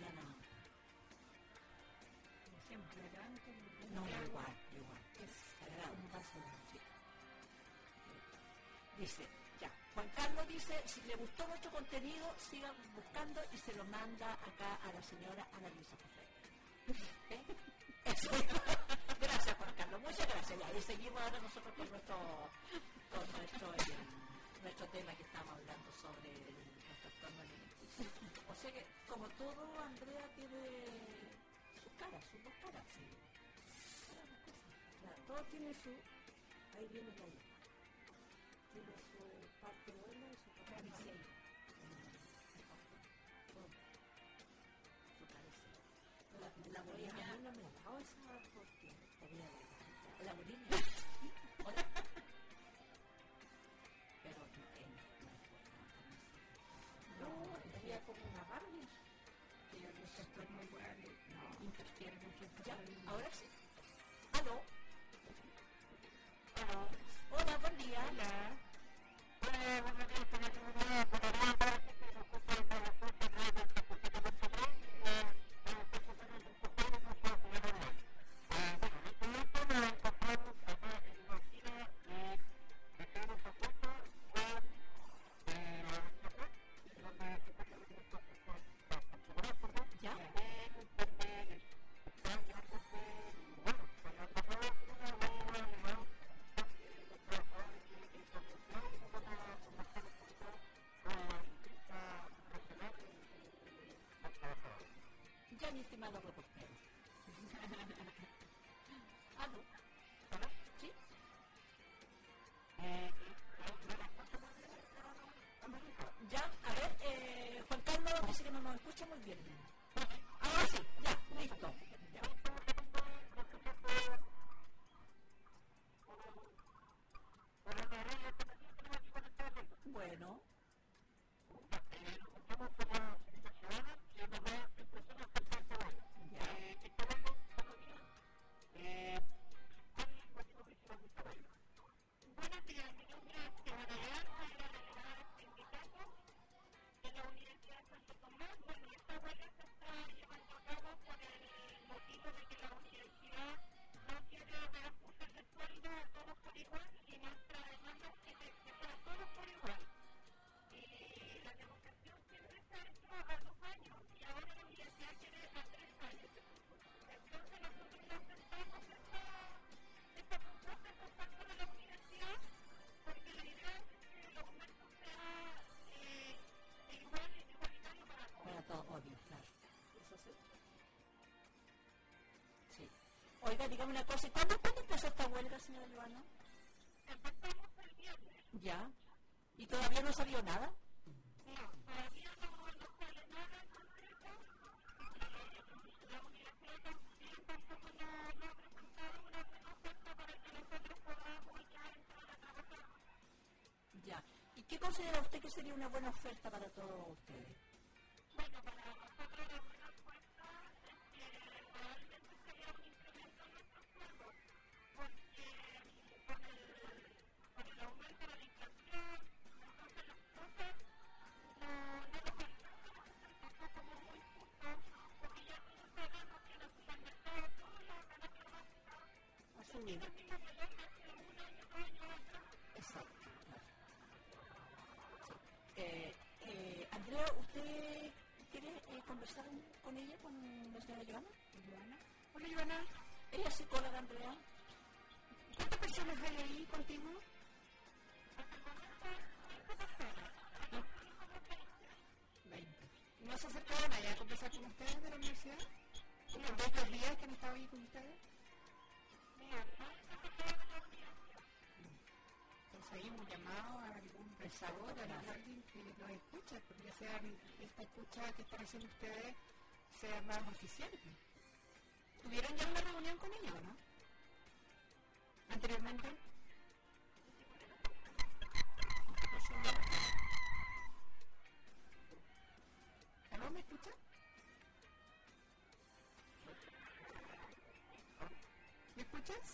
Siempre antes. No, igual. Es sagrado. Un vaso de sí. Dice, ya, Juan Carlos dice, si le gustó nuestro contenido, sigan buscando y se lo manda acá a la señora Ana Luisa José. Eso. Gracias, Juan Carlos, muchas gracias. Ya, y seguimos ahora nosotros con nuestro tema que estamos hablando sobre los trastornos alimenticios. O sea que, como todo, Andrea tiene sus dos caras. Sí. Claro, todo tiene su... Ahí viene la idea. Tiene su parte buena y su parte mala. La bolina a mí no me ha dado esa porque podría haber. La bolina. Hola. Pero no es No, tenía como una Barbie. que los trastornos iguales interfieren mucho en ya, el... ahora sí. ¿Aló? Hola, buen día. Hola. ¿Ya? Ya, mi estimado reportero. ¿Aló? ¿Hola? ¿Sí? Ya, a ver, Juan Carlos dice que no nos escucha muy bien. Ahora sí, ya, listo. Ya. Bueno. Para todos, obvio, claro. Eso sí. Sí. Oiga, dígame una cosa, ¿cuándo empezó esta huelga, señora Joana? Ya. ¿Y todavía no salió nada? Ya. ¿Y qué considera usted que sería una buena oferta para todos ustedes? Andrea, ¿usted quiere conversar con ella, con la señora Joana? Hola, Joana. Ella es psicóloga, Andrea. ¿Cuántas personas hay ahí contigo? 20. ¿No se acercaban allá a conversar con ustedes de la universidad? ¿Los 2 días que han estado ahí con ustedes? Entonces hay un llamado a algún rezador, a alguien que los escucha, porque ya sea esta escucha que están haciendo ustedes sea más oficial. ¿Tuvieron ya una reunión con ella o no? ¿Anteriormente? ¿Aló, me escucha? ¿Me escuchas?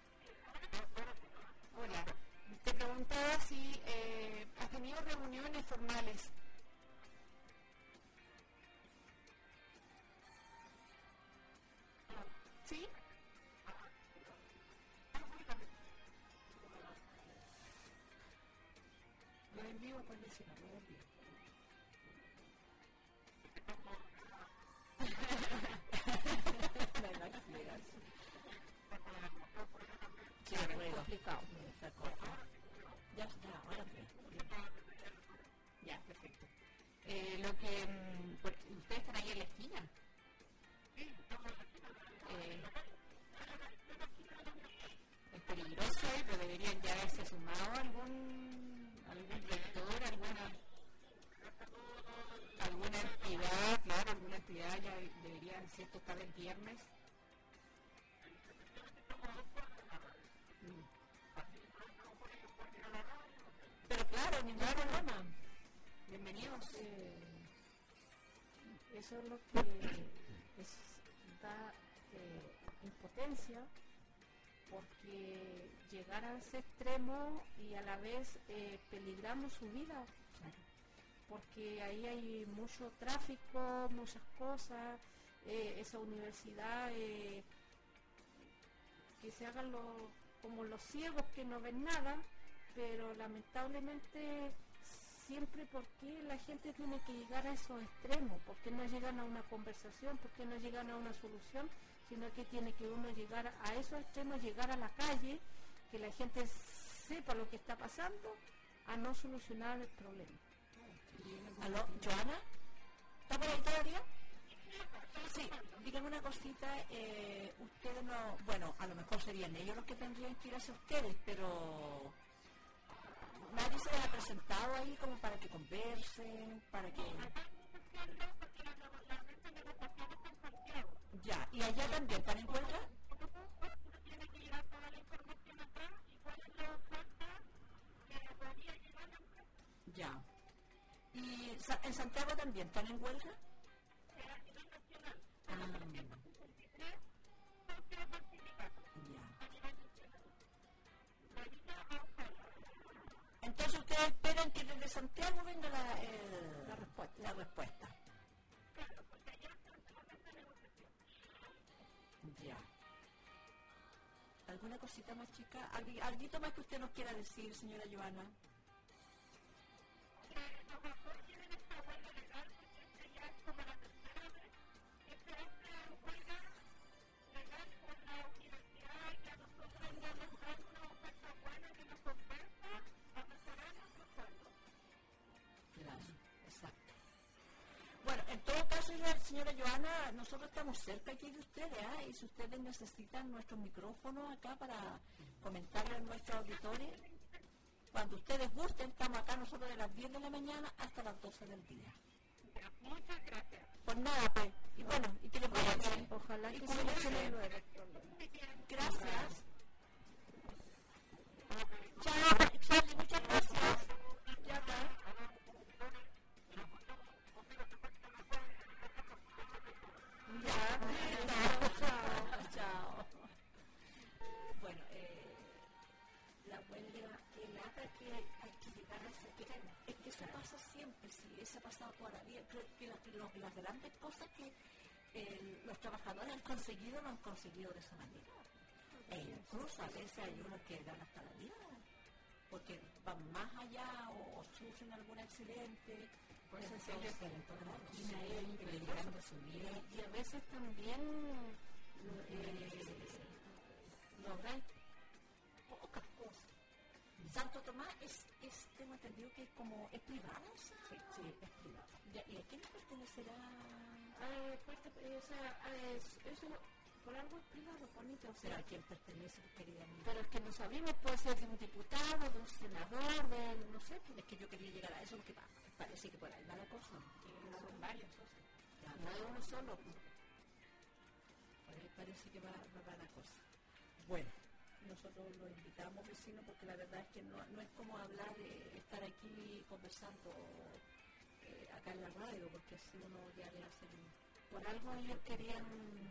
Hola. Te preguntaba si has tenido reuniones formales. ¿Sí? Lo envío por decirlo, lo envío. Sí, es muy complicado. Ya está, ahora sí. Ya, perfecto. Lo que ustedes están ahí en la esquina. Es peligroso, pero deberían ya haberse sumado algún rector, alguna entidad, claro, alguna entidad ya deberían ser tocar el viernes. Pero claro, ningún problema. Bienvenidos. Eso es lo que da impotencia, porque llegar a ese extremo y a la vez peligramos su vida, porque ahí hay mucho tráfico, muchas cosas, esa universidad, que se hagan como los ciegos que no ven nada, pero lamentablemente siempre, ¿por qué la gente tiene que llegar a esos extremos? ¿Por qué no llegan a una conversación? ¿Por qué no llegan a una solución? Sino que tiene que uno llegar a esos extremos, llegar a la calle, que la gente sepa lo que está pasando, a no solucionar el problema. ¿Aló, Joana? ¿Está por ahí todavía? Sí, díganme una cosita, ustedes no, bueno, a lo mejor serían ellos los que tendrían que ir hacia ustedes, pero nadie se ha presentado ahí como para que conversen, para que... Ya, ¿y allá también están en huelga? Ya. ¿Y en Santiago también están en huelga? Entonces ustedes esperan que desde Santiago venga la respuesta. Ya. ¿Alguna cosita más, chica? ¿Algo más que usted nos quiera decir, señora Joana? Señora Joana, nosotros estamos cerca aquí de ustedes, y si ustedes necesitan nuestros micrófonos acá para comentarles en nuestro auditorio, cuando ustedes gusten, estamos acá nosotros de las 10 de la mañana hasta las 12 del día. Muchas gracias. Pues nada, pues, y bueno, ¿y qué les voy a decir? Ojalá que se solucione luego. Gracias. Chao, Charlie, muchas gracias. Ya está. Chao. Bueno, la huelga, que lata que hay que llegar a ese extremo. Es que eso pasa siempre, sí, eso ha pasado todavía. Creo que las grandes cosas que los trabajadores han conseguido, lo han conseguido de esa manera. E incluso a veces hay unos que dan hasta la vida porque van más allá o sufren algún accidente. Por eso se les y predicando su vida. Y a veces también logran pocas cosas. Santo Tomás tengo entendido que es privado. Sí, es privado. ¿Y a quién pertenecerá? Eso por algo es privado, bonito. ¿Será a quién pertenece, querida amiga? Pero es que no sabemos, puede ser de un diputado, de un senador, no sé. Es que yo quería llegar a eso, porque parece que por ahí va la cosa. Son varias cosas. Ya, no es uno solo. Por ahí parece que va la cosa. Bueno, nosotros lo invitamos, vecino, porque la verdad es que no es como hablar, estar aquí conversando acá en la radio, porque así uno ya le hace... Por algo ellos querían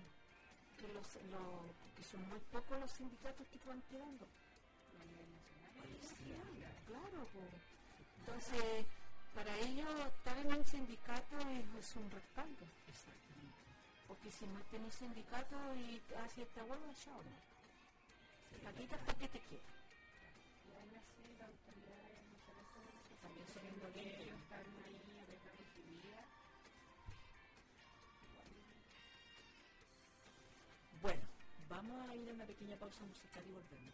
que son muy pocos los sindicatos que van quedando. Claro, pues. Entonces, para ellos estar en un sindicato es un respaldo. Exactamente. Porque si no tenés sindicato y haces esta huelga, chao, ¿no? Patitas para que te quieras. Y aún así, la autoridad También se ven dolientes. están ahí dejando su vida. Bueno, vamos a ir a una pequeña pausa musical y volvemos.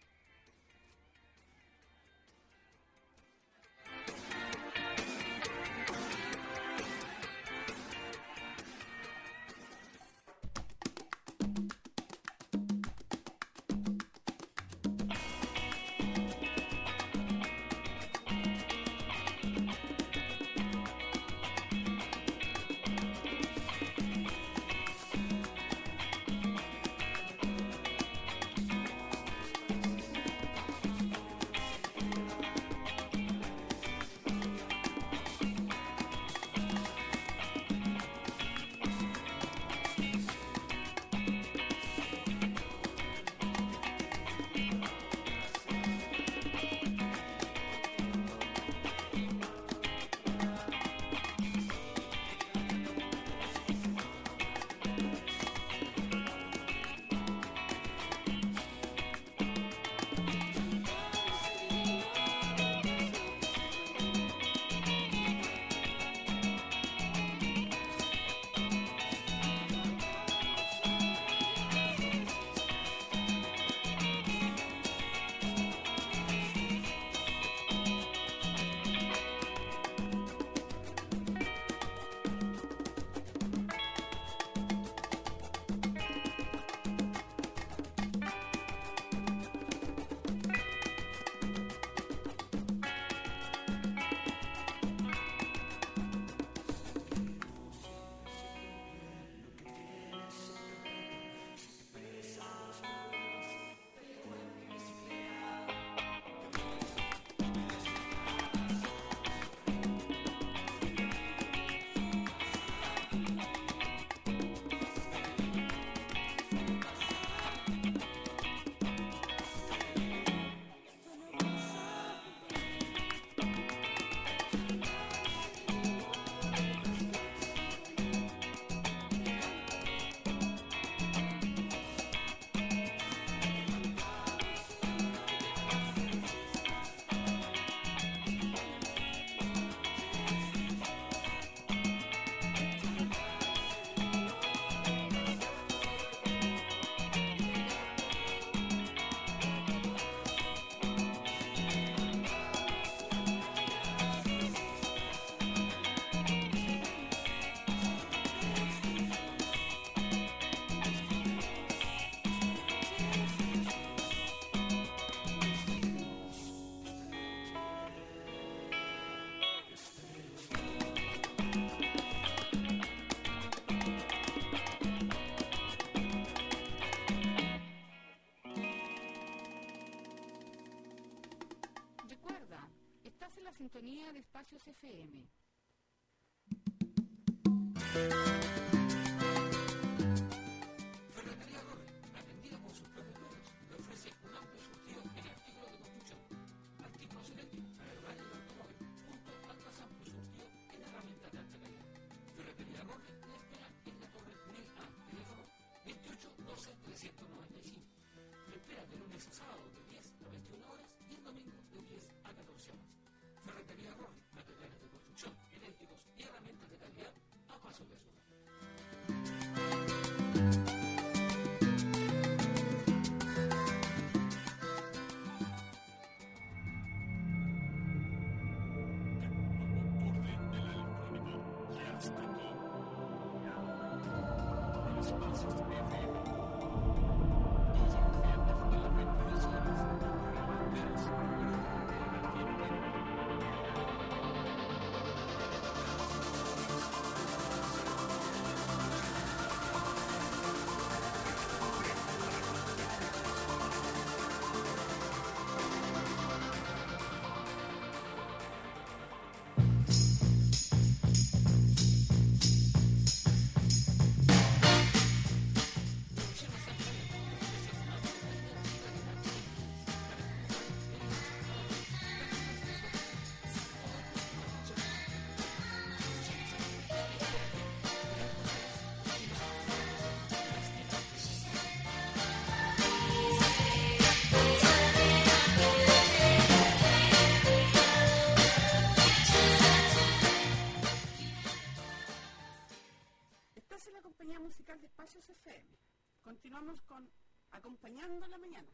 sintonía de Espacios FM. Ferretería Roble, atendida por sus proveedores, le ofrece un amplio surtido en artículos de construcción, artículos eléctricos, aeronaves y automóviles, junto al más amplio surtido en herramientas de alta calidad. Ferretería Roble le espera en la Torre 1000A, teléfono 28 12 395. Le espera de lunes a sábado de 10 a 21 horas y el domingo de 10 caso de eso. Musical de Espacios FM. Continuamos con Acompañando la Mañana.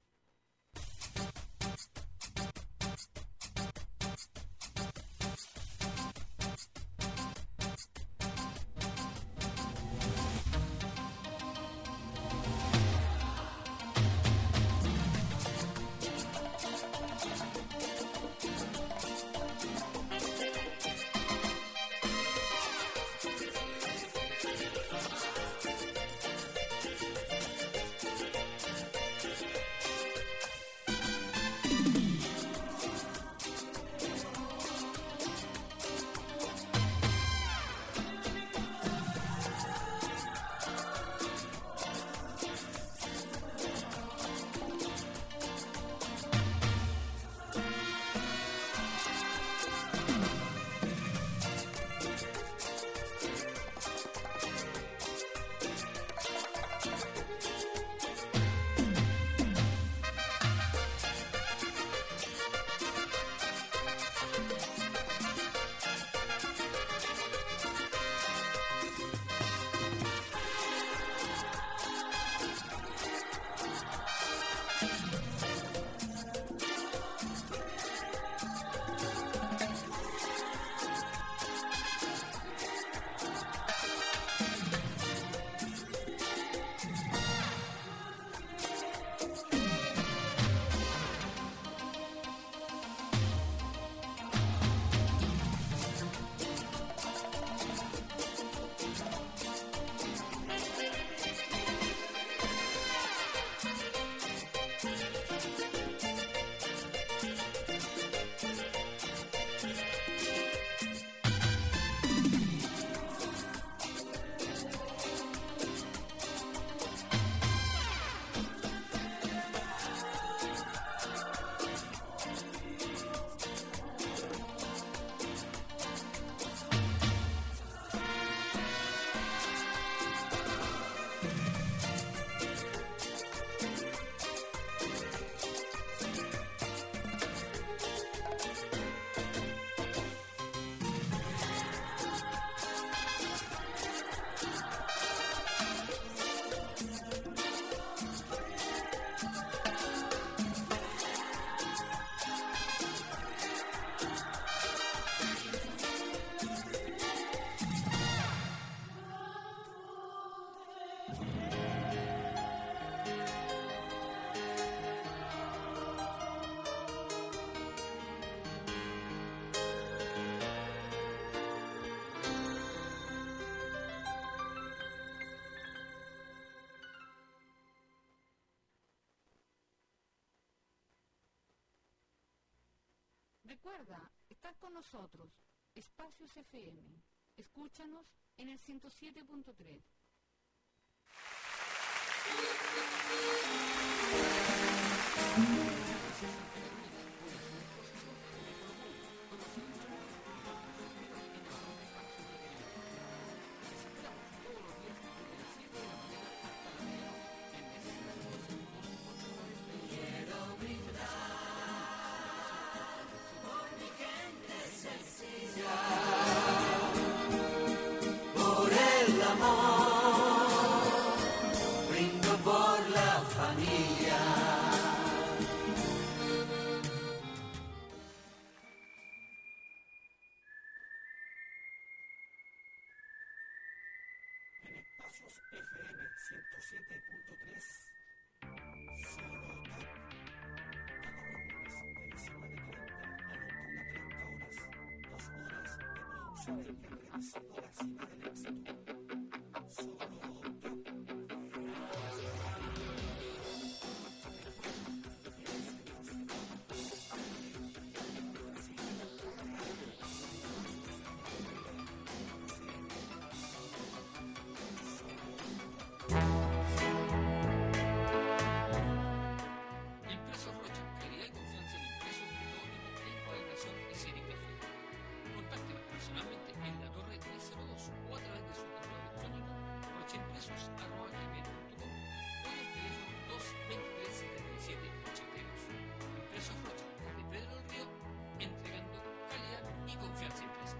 Recuerda, estar con nosotros, Espacios FM. Escúchanos en el 107.3. Por María. En Espacios FM 107.3, Solo Top. Todos los lunes de 19:30 a 21:30 horas. 2 horas de producciones enriquecedoras y del éxito. Solo Top. Impresos Rocha, calidad y confianza en impresos de todo tipo, encuadernación y serigrafía. Contáctenos personalmente en la Torre 302 o a través de su correo electrónico rochaimpresos@gmail.com o en el teléfono 223-7782. Impresos Rocha, desde Pedro del Río, entregando calidad y confianza impresa.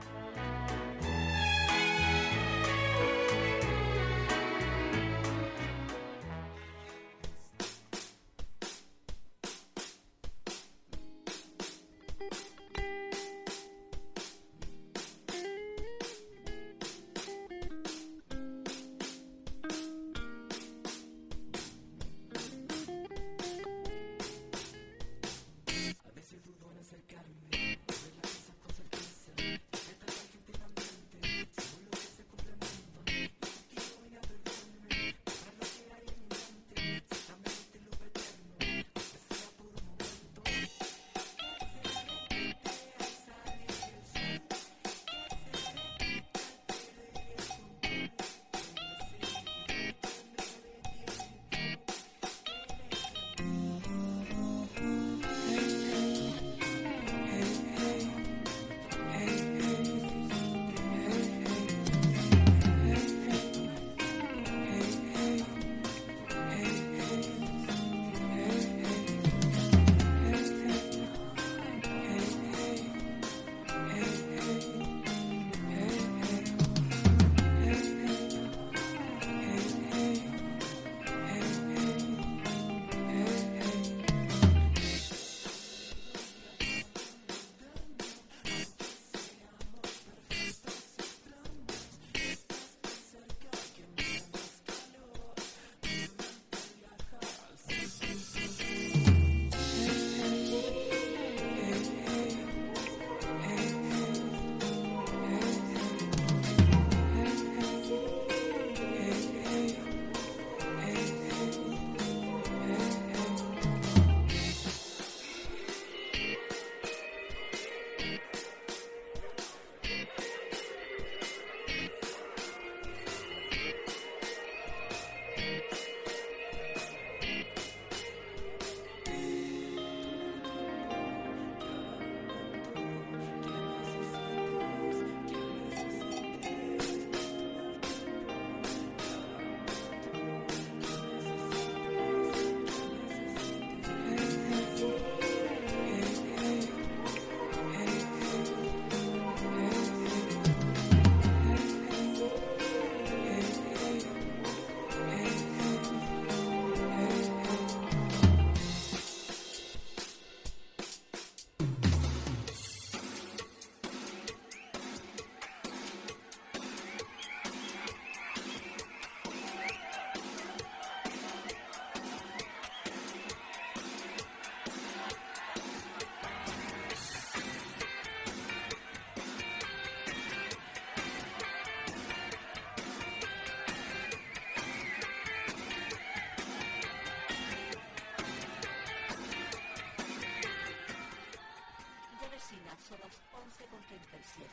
A veces dudo en acercarme, ver las cosas con certeza, respetar a la gente en ambiente, según lo que se complementa. No quiero venir a perderme, borrar lo que hay en mi mente, ciertamente lo eterno, aunque sea por un momento. Que se repite al salir el sol, que se repite al perder el control, que se repite Son las 11:37.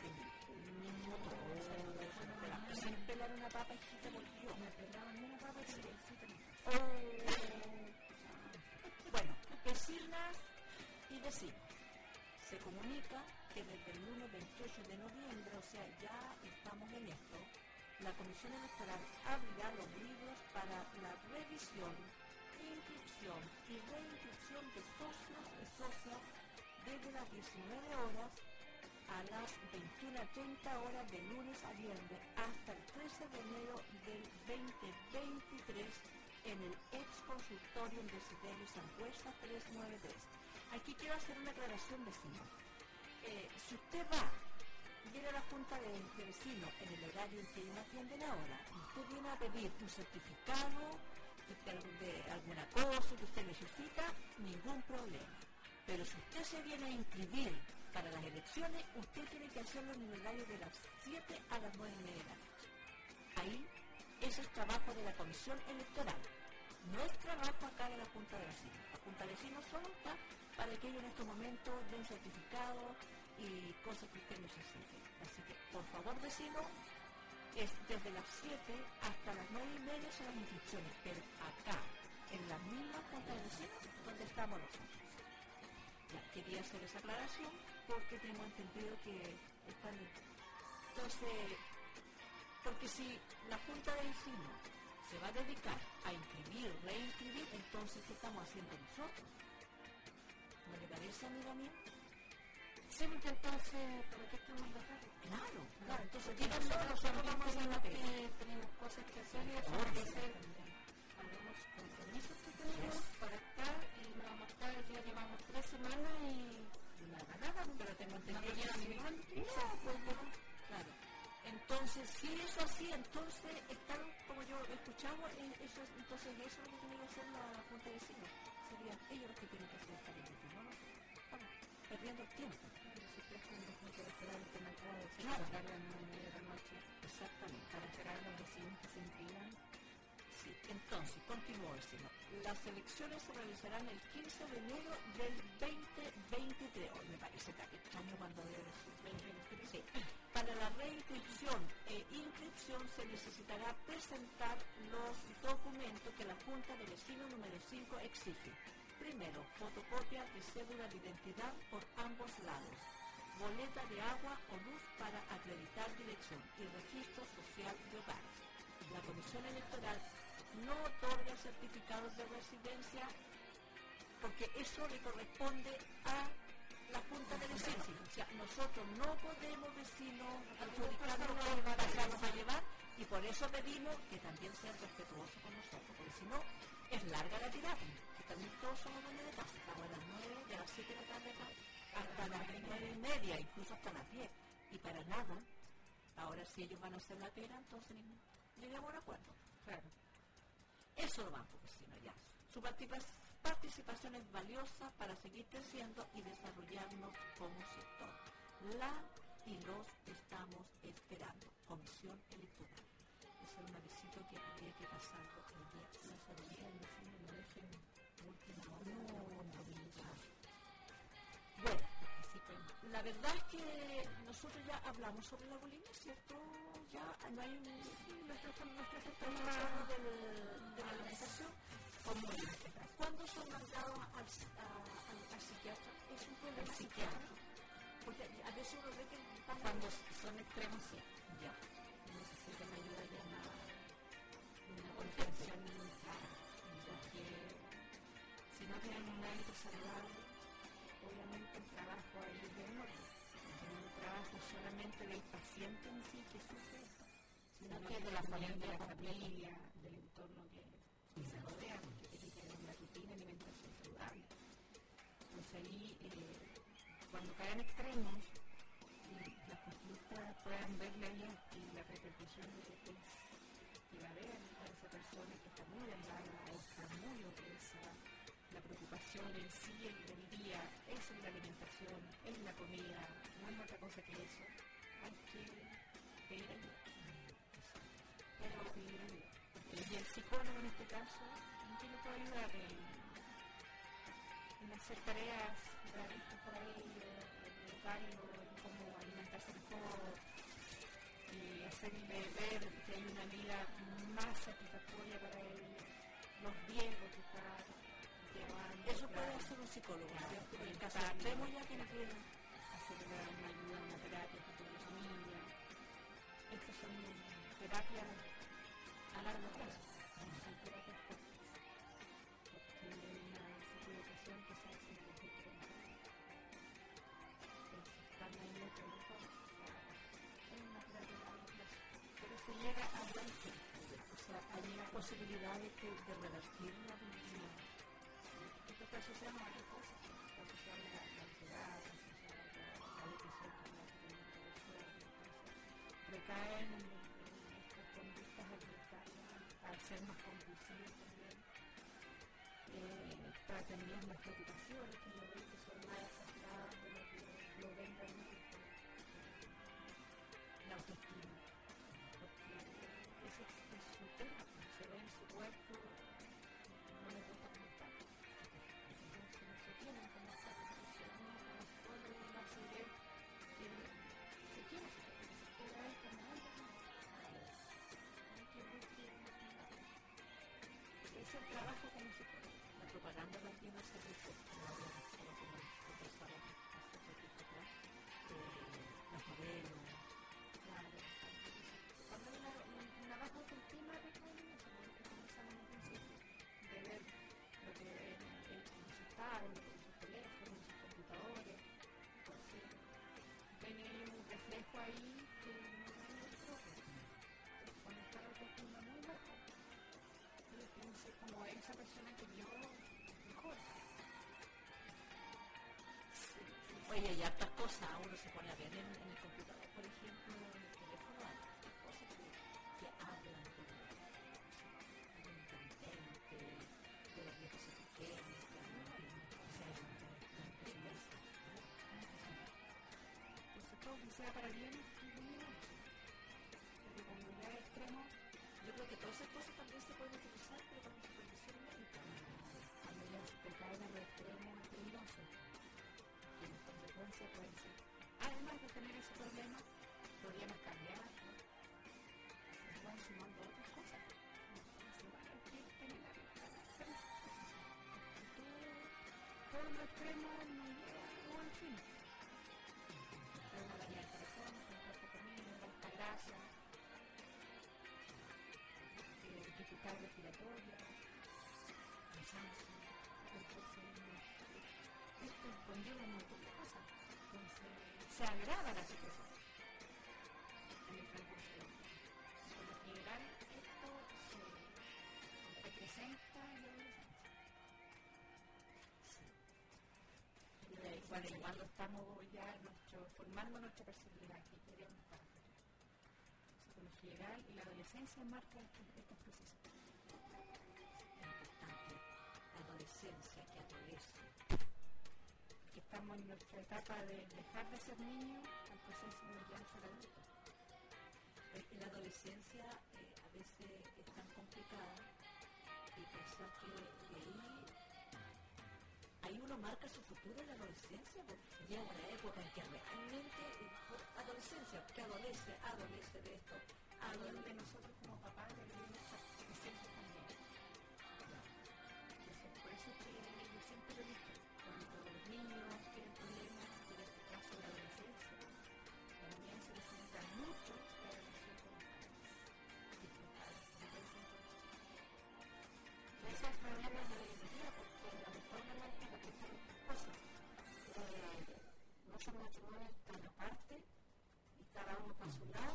Sin pelar una papa y se volvió. Me pelaban una papa y se Bueno, vecinas y vecinos. Se comunica que desde el lunes 28 de noviembre, o sea, ya estamos en esto, la Comisión Electoral abrirá los libros para la revisión, inscripción y reinscripción de socios y socias desde las 19 horas a las 21:30 horas de lunes a viernes hasta el 13 de enero del 2023 en el ex consultorio en Desiderio Sangüesa 393. Aquí quiero hacer una aclaración, vecino. Si usted va y viene a la junta de vecinos en el horario en que ellos atienden ahora, usted viene a pedir un certificado de alguna cosa que usted necesita, ningún problema. Pero si usted se viene a inscribir para las elecciones, usted tiene que hacerlo en el horario de las 7 a las 9:30 de la noche. Ahí, ese es trabajo de la comisión electoral. No es trabajo acá de la Junta de Vecinos. La Junta de Vecinos solo está para que ellos en estos momentos den certificado y cosas que usted necesite. Así que, por favor, vecino, es desde las 7 hasta las 9:30 son las inscripciones, pero acá, en la misma Junta de Vecinos, donde estamos nosotros. Ya, quería hacer esa aclaración porque tengo entendido que están... Entonces, porque si la Junta de Vecinos se va a dedicar a inscribir, reinscribir, entonces, ¿qué estamos haciendo nosotros? ¿No le parece, amiga mía? Sí, porque entonces, ¿para qué estamos bajando? Claro, entonces nosotros vamos a hacer la pega. Tenemos cosas que hacer y eso hay que hacer algunos compromisos que tenemos para estar y no vamos a estar, ya llevamos 3 semanas y nada, pero tengo entendido que claro. Entonces, si eso así, entonces están, como yo escuchaba, entonces eso es lo que tiene que hacer la Junta de Vecinos. Serían ellos los que tienen que hacer esta petición, no nosotros. Estamos perdiendo el tiempo. Exactamente. Para esperar a los vecinos que se inscriban. Sí, entonces, continúo diciendo. Las elecciones se realizarán el 15 de enero del 2023. Hoy me parece que extraño cuando debe decir 2023. Sí. Para la reinscripción e inscripción se necesitará presentar los documentos que la Junta de Vecinos número 5 exige. Primero, fotocopia de cédula de identidad por ambos lados, boleta de agua o luz para acreditar dirección y registro social de hogares. La Comisión Electoral no otorga certificados de residencia porque eso le corresponde a la Junta de Vecinos. O sea, nosotros no podemos, vecinos, adjudicarnos a llevar, y por eso pedimos que también sean respetuosos con nosotros, porque si no, es larga la tirada. Que también todos somos dueños de casa, estamos a las 9, de las 7 de la tarde hasta las 9:30, incluso hasta las 10. Y para nada, ahora si ellos van a hacer la pena, entonces llegamos a un acuerdo. Claro. Eso lo vamos, vecinos, ya. Su participación es valiosa para seguir creciendo y desarrollarnos como sector. La y los estamos esperando. Comisión Electoral. Ese es un avisito que habría que pasarlo el día. No se olviden, vecinos, no dejen última hora. Bueno, la verdad es que nosotros ya hablamos sobre la bulimia, ¿cierto? Ya no hay nuestra experiencia de la alimentación. ¿Cuándo son mandados al psiquiatra? Es un problema psiquiátrico. Porque a veces uno ve que cuando son extremos, sí. Ya. Necesitan ayuda de una contención clara. Porque si no tienen un hábito saludable, obviamente el trabajo ahí es de orden. No es un trabajo solamente del paciente en sí que sufre esto, sino que de la familia, del entorno que se rodea, porque tiene que haber una rutina de alimentación saludable. Entonces ahí, cuando caen extremos, las consultas puedan verle ahí y la repercusión de que va a haber a esa persona que está muy delgada o está muy obesa. La preocupación en sí, el día, es en la alimentación, es la comida, no es otra cosa que eso. Hay que pedir ayuda. Pero pedir ayuda. Y el psicólogo en este caso tiene que ayudar en hacer tareas realistas para ellos, educarlo en cómo alimentarse mejor y hacerle ver que hay una vida más satisfactoria para ellos, los riesgos que está llevando. Eso puede hacer un psicólogo, ¿cierto? En el caso extremo ya tiene que hacerle una ayuda, una terapia para toda la familia. Estas son terapias a largo plazo, no son terapias cortas, porque una psicoeducación que se hace en conjunto con están ahí otro mejor, es una terapia a largo plazo, pero se llega a buen tiempo, o sea, a llegar posibilidad de revertir la vida. Esto está asociado a varias cosas. Está asociado a la ansiedad, a la depresión, recaen en estas conductas alimentarias al ser más compulsivos también. Tratan bien las preocupaciones que yo veo que son más acercadas de lo que lo ven realmente. La autoestima, porque ese es su tema, se ve en su cuerpo, no le gusta cómo está. Entonces no se tienen como esa reflexión, no se puede darse ver que se quiere, se queda ahí como algo. Es el trabajo como psicólogo. La propaganda también hace mucho, las modelos. Claro. Cuando hay una baja autoestima, recaen en eso, porque comenzamos en principio de ver lo que ven en sus tablas, en sus teléfonos, en sus computadores. Entonces, ven un reflejo ahí que no es el propio. Entonces, cuando está la autoestima muy baja, entonces, como esa persona que yo mejor. Sí. Oye, y hartas cosas, uno se pone a ver en el computador, por ejemplo, en el teléfono, hay cosas que hablan de lo inteligente, de los viejos pequeños, Entonces, todo que sea para bien, porque cuando ya es extremo, yo creo que todas esas cosas también se pueden utilizar, pero con supervisión médica. cuando ya se caen a lo extremo peligroso, y en consecuencia puede ser, además de tener ese problema, problemas cardíacos, se van sumando otras cosas. Entonces, hay que tener todo lo extremo no llega a buen fin. Pero una dañada del corazón, el cuerpo comido, la grasa, dificultad respiratoria, cansancio. Entonces, esto conlleva un montón de cosas. Entonces, se agrava la situación en el transcurso del tiempo. Por lo general, esto se presenta en la adolescencia. Bueno, y cuando estamos ya formando nuestra personalidad, que queremos para el futuro. Por lo general, y la adolescencia marca estos procesos. La adolescencia que adolece. Que estamos en nuestra etapa de dejar de ser niños al proceso de ya ser adultos. La adolescencia a veces es tan complicada y pensar que ahí uno marca su futuro en la adolescencia, porque llega una época en que realmente adolescencia, que adolece de esto, A donde nosotros como papás debemos estar presentes también. Entonces, por eso es que yo siempre lo he visto, cuando los niños tienen problemas, en este caso la adolescencia, también se necesita mucho la relación con los padres. Ese es el problema de hoy en día, porque lamentablemente lo que están cosas, muchos matrimonios están aparte y cada uno para su lado.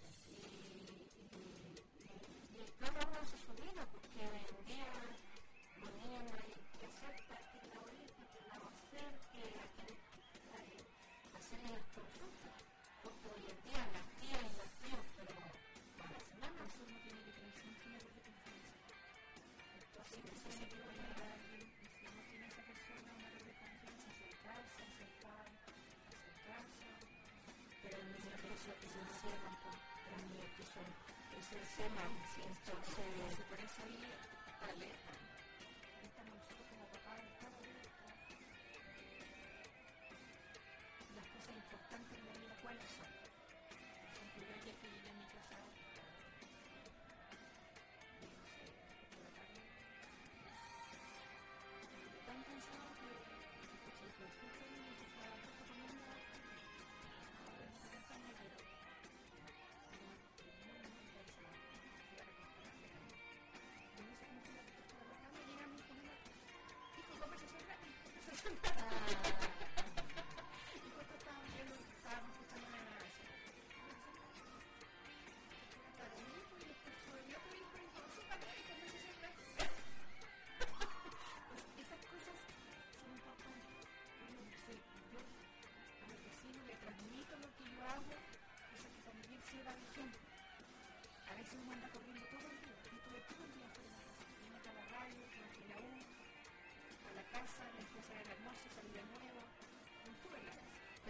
Cada uno a su sobrino, porque hoy en día los niños no hay que hacer práctica ahorita, que vamos a hacer, que hacer las consultas, porque hoy en día las tías y los tíos, pero a la semana uno tiene que tener centímetros de confianza. Entonces, eso se puede llegar a alguien, y si no tiene esa persona una red de confianza, acercarse, pero el niño que se encierran con los niños que son se encerran, entonces por eso ahí está alerta. Estamos nosotros como papás, estamos alerta. Las cosas importantes en la vida, ¿cuáles son? Por ejemplo, yo ayer que llegué a mi casa, no sé, por la tarde, tan cansado que escuché el fútbol y me estaba comiendo,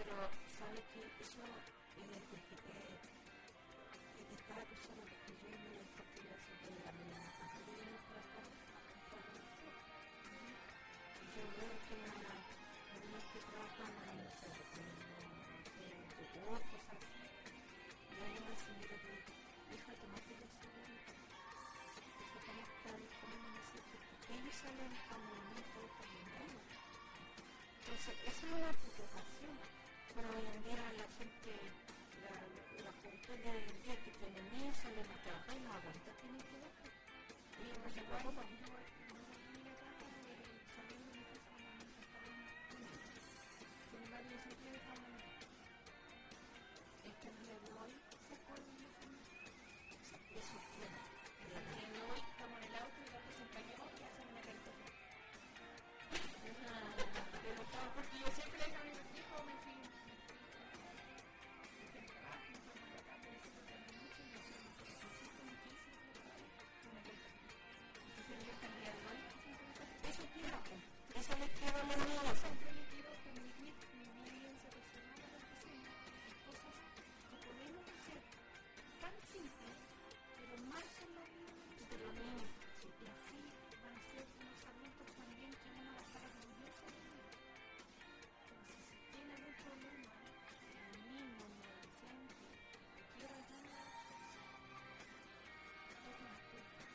Pero sabe que eso de cada persona, porque yo me lo infantilidad sobre la misma familia de nuestra casa, y yo veo que algunos que trabajan en el yogur, cosas así, y hay una señora que dijo que no te lo saben, que se van a estar como en ese tipo, porque ellos salen a movimiento de calendario. Entonces, eso es una preocupación. Pero hoy en día la gente, la juventud de hoy en día que tiene niños, salen a trabajar y no aguanta, tienen que bajar. Y no se preocupan. Sin embargo, yo siempre he dejado una es que el día de hoy se acuerdan de eso. Eso tiene. El día de hoy estamos en el auto y los compañeros que hacen una cartera. Porque yo siempre le digo a mis hijos, me fui al trabajo, me fui a la casa, me fui a la noche, y yo soy muy entonces yo hasta el día de hoy Eso quiero. Eso les quiero a los niños. siempre le quiero transmitir mi vivencia personal a los vecinos, cosas que podemos hacer tan simples, pero marcan la vida de los niños. Y así van a ser unos adultos también que uno va a estar orgulloso de ellos. Entonces, si tiene algún problema, el niño, el adolescente, que quiera ayuda, toquen las puertas.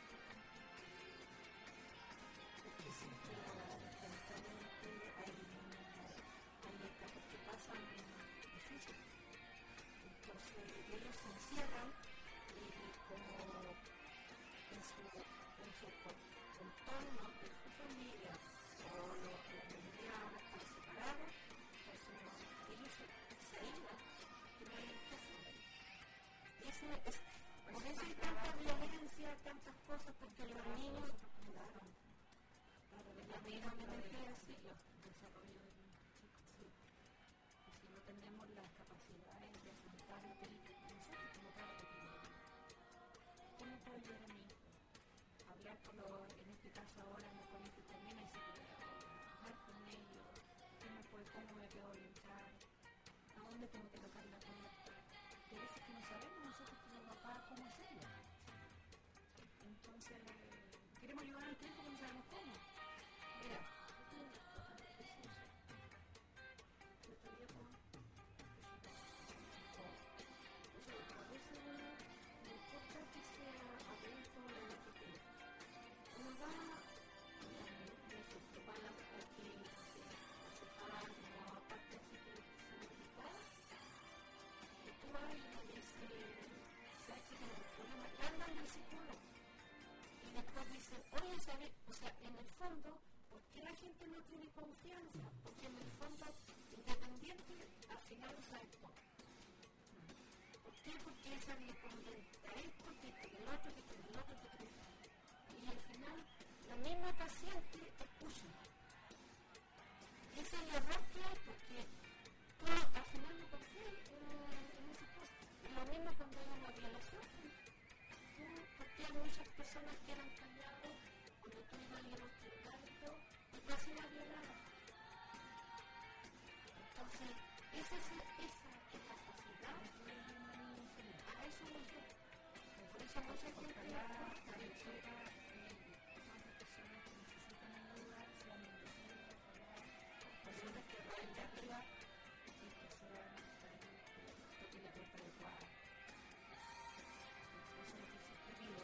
Porque siempre lamentablemente hay etapas que pasan difíciles. Entonces ellos se encierran y como en su entorno, en su familia o los familiares están separados, entonces ellos se aíslan y no hay que hacer. Y eso es, por eso hay tanta violencia, tantas cosas, porque los niños, claro, Desarrollo de los chicos, sí. Y si no tenemos las capacidades de afrontar lo que nosotros como padres tenemos, ¿cómo puedo ayudar a mi hijo? Hablar con en este caso ahora en el colegio también hay psicólogos, hablar con ellos, cómo me puedo orientar, a dónde tengo que tocar la puerta. Que a veces que no sabemos nosotros como papás cómo hacerlo. Entonces, queremos ayudar al tiempo que no sabemos cómo. Mira, oye, ¿sabes? O sea, en el fondo, ¿por qué la gente no tiene confianza? Porque en el fondo, independiente, al final lo sabe todo. ¿Por qué? Porque esa le comenta esto, que el otro, que el otro, que el otro. Y al final, la misma paciente escucha. Y ese es el error que hay, porque tú al final no confías en esas cosas. Y lo mismo cuando hay una violación. Porque hay muchas personas que eran calladas cuando tú ibas a ir a un tribunal y casi la violaban. Entonces, esa capacidad a eso no sé. Por eso mucha gente personas que van de arriba y que sean toquen la puerta adecuada. Eso es lo que se ha pedido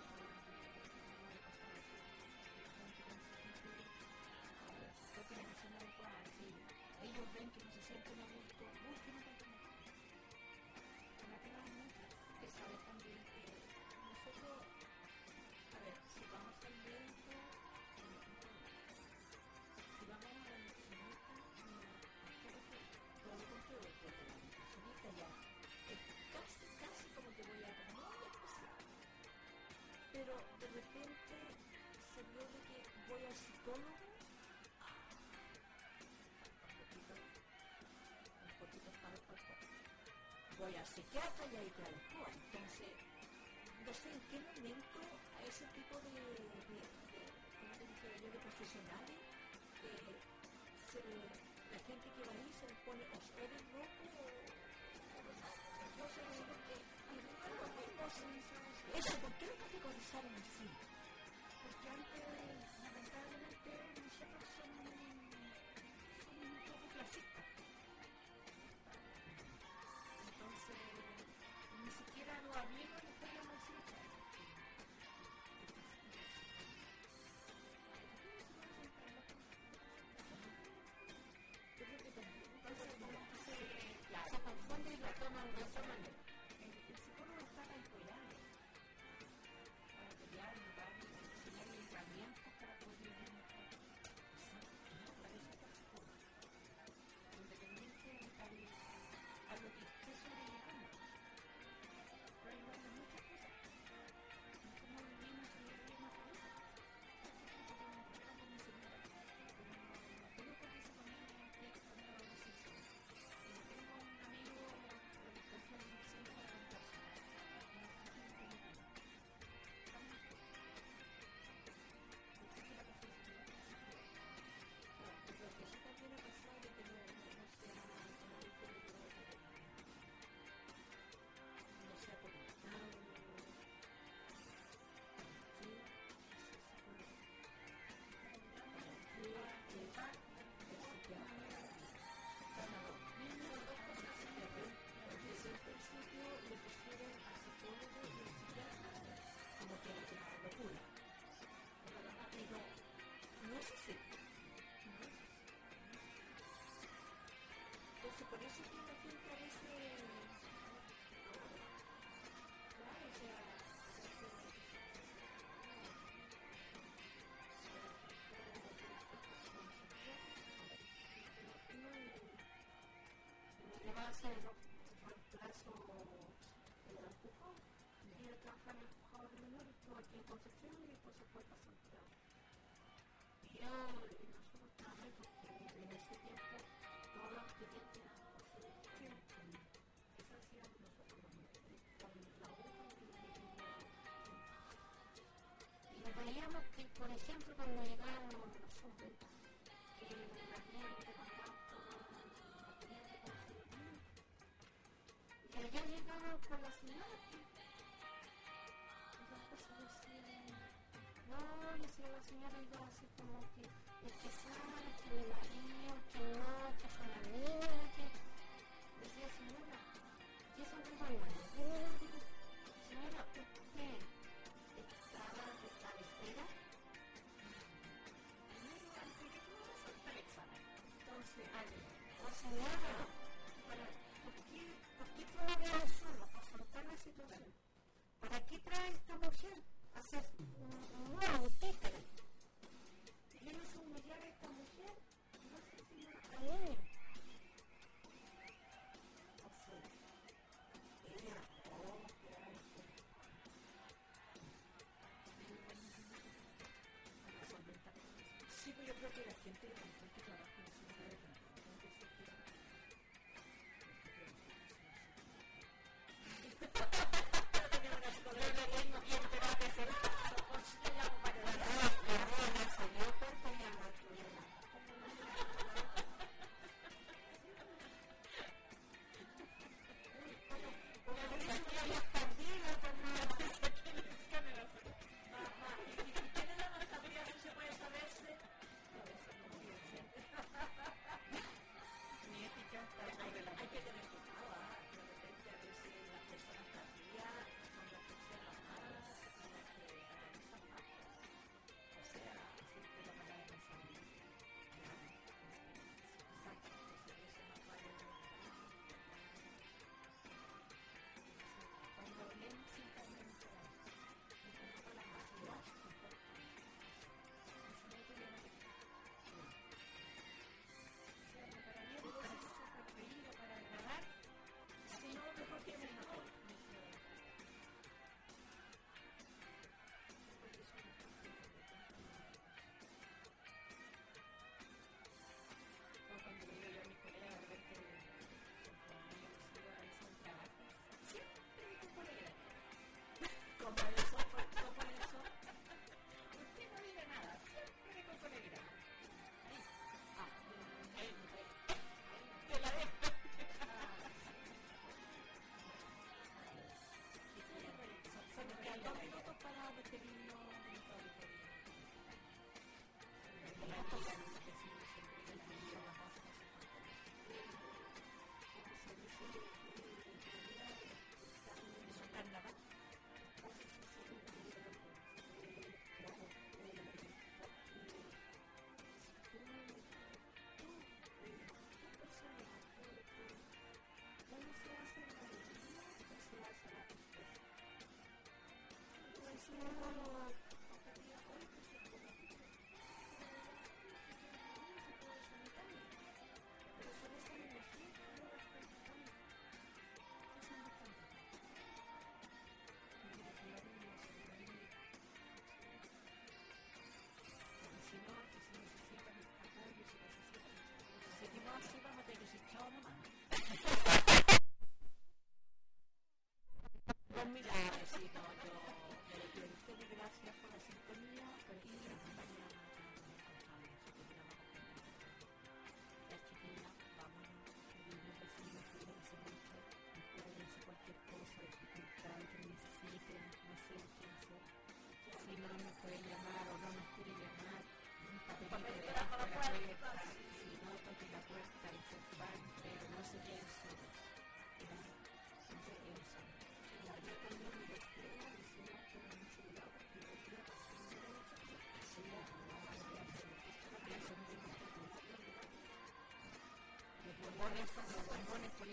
toquen la persona adecuada. Si ellos ven que no se sienten a gusto, busquen una alternativa. Alternativas muchas. Que saben también que nosotros, a ver, si vamos al médico, si vamos a la nutricionista, casi como que voy a muy especial. Pero de repente se vio de que voy al psicólogo, un poquito para el cuerpo. Voy al psiquiatra y ahí queda después. Entonces, no sé en qué momento a ese tipo de ¿cómo te dijera yo? De profesionales, la gente que va ahí se les pone o suéter rojo o Eso, ¿por qué lo categorizaron así? Porque antes, lamentablemente, nosotros somos un poco clasistas. Entonces, ni siquiera los amigos les podíamos decir Se confunde y lo toman de esa manera. el psicólogo está calculando para pelear, enseñarle herramientas para poder vivir mejor. Para eso está el psicólogo. Independiente a lo que esté sobrellevando. Pero hay muchas cosas. No es como vivimos y vivimos felices. Yo tengo un problema con mi señora, pero no tengo por qué esa familia tiene que tomar una decisión. Y no tengo un amigo con el que fue suficiente para contarse. Entonces, por eso que la gente a veces, claro, o sea, le va a hacer reemplazo el empujón y él trabaja en el empujador de menores, estuvo aquí en Concepción y después se fue para Santiago. Y nosotros trabajamos porque en ese tiempo todos los clientes y veíamos que, por ejemplo, cuando llegaban los hombres, que las niñas te mandaban todo material de conseguir, y allá llegaban con la señora, y después se decían, no, le decía la señora, iba así como que sabe, que mi marido, que no, que son la niña, que decía señora, ¿qué son los mayores? Señora, ¿usted estaba de cabecera? Primero, antes de que no me salta el examen. Entonces, señora, ¿por qué trae solo para afrontar la situación? ¿Para qué trae esta mujer a hacer un títere? Si yo no sé humillar a esta mujer, no sé si no está niño. Sí, pues yo creo que la gente con tanto trabajo en su vida de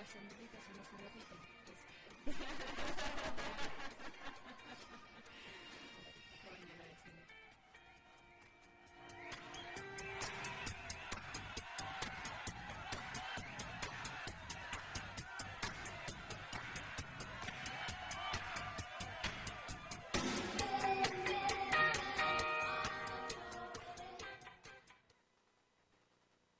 las sombritas y no se repiten.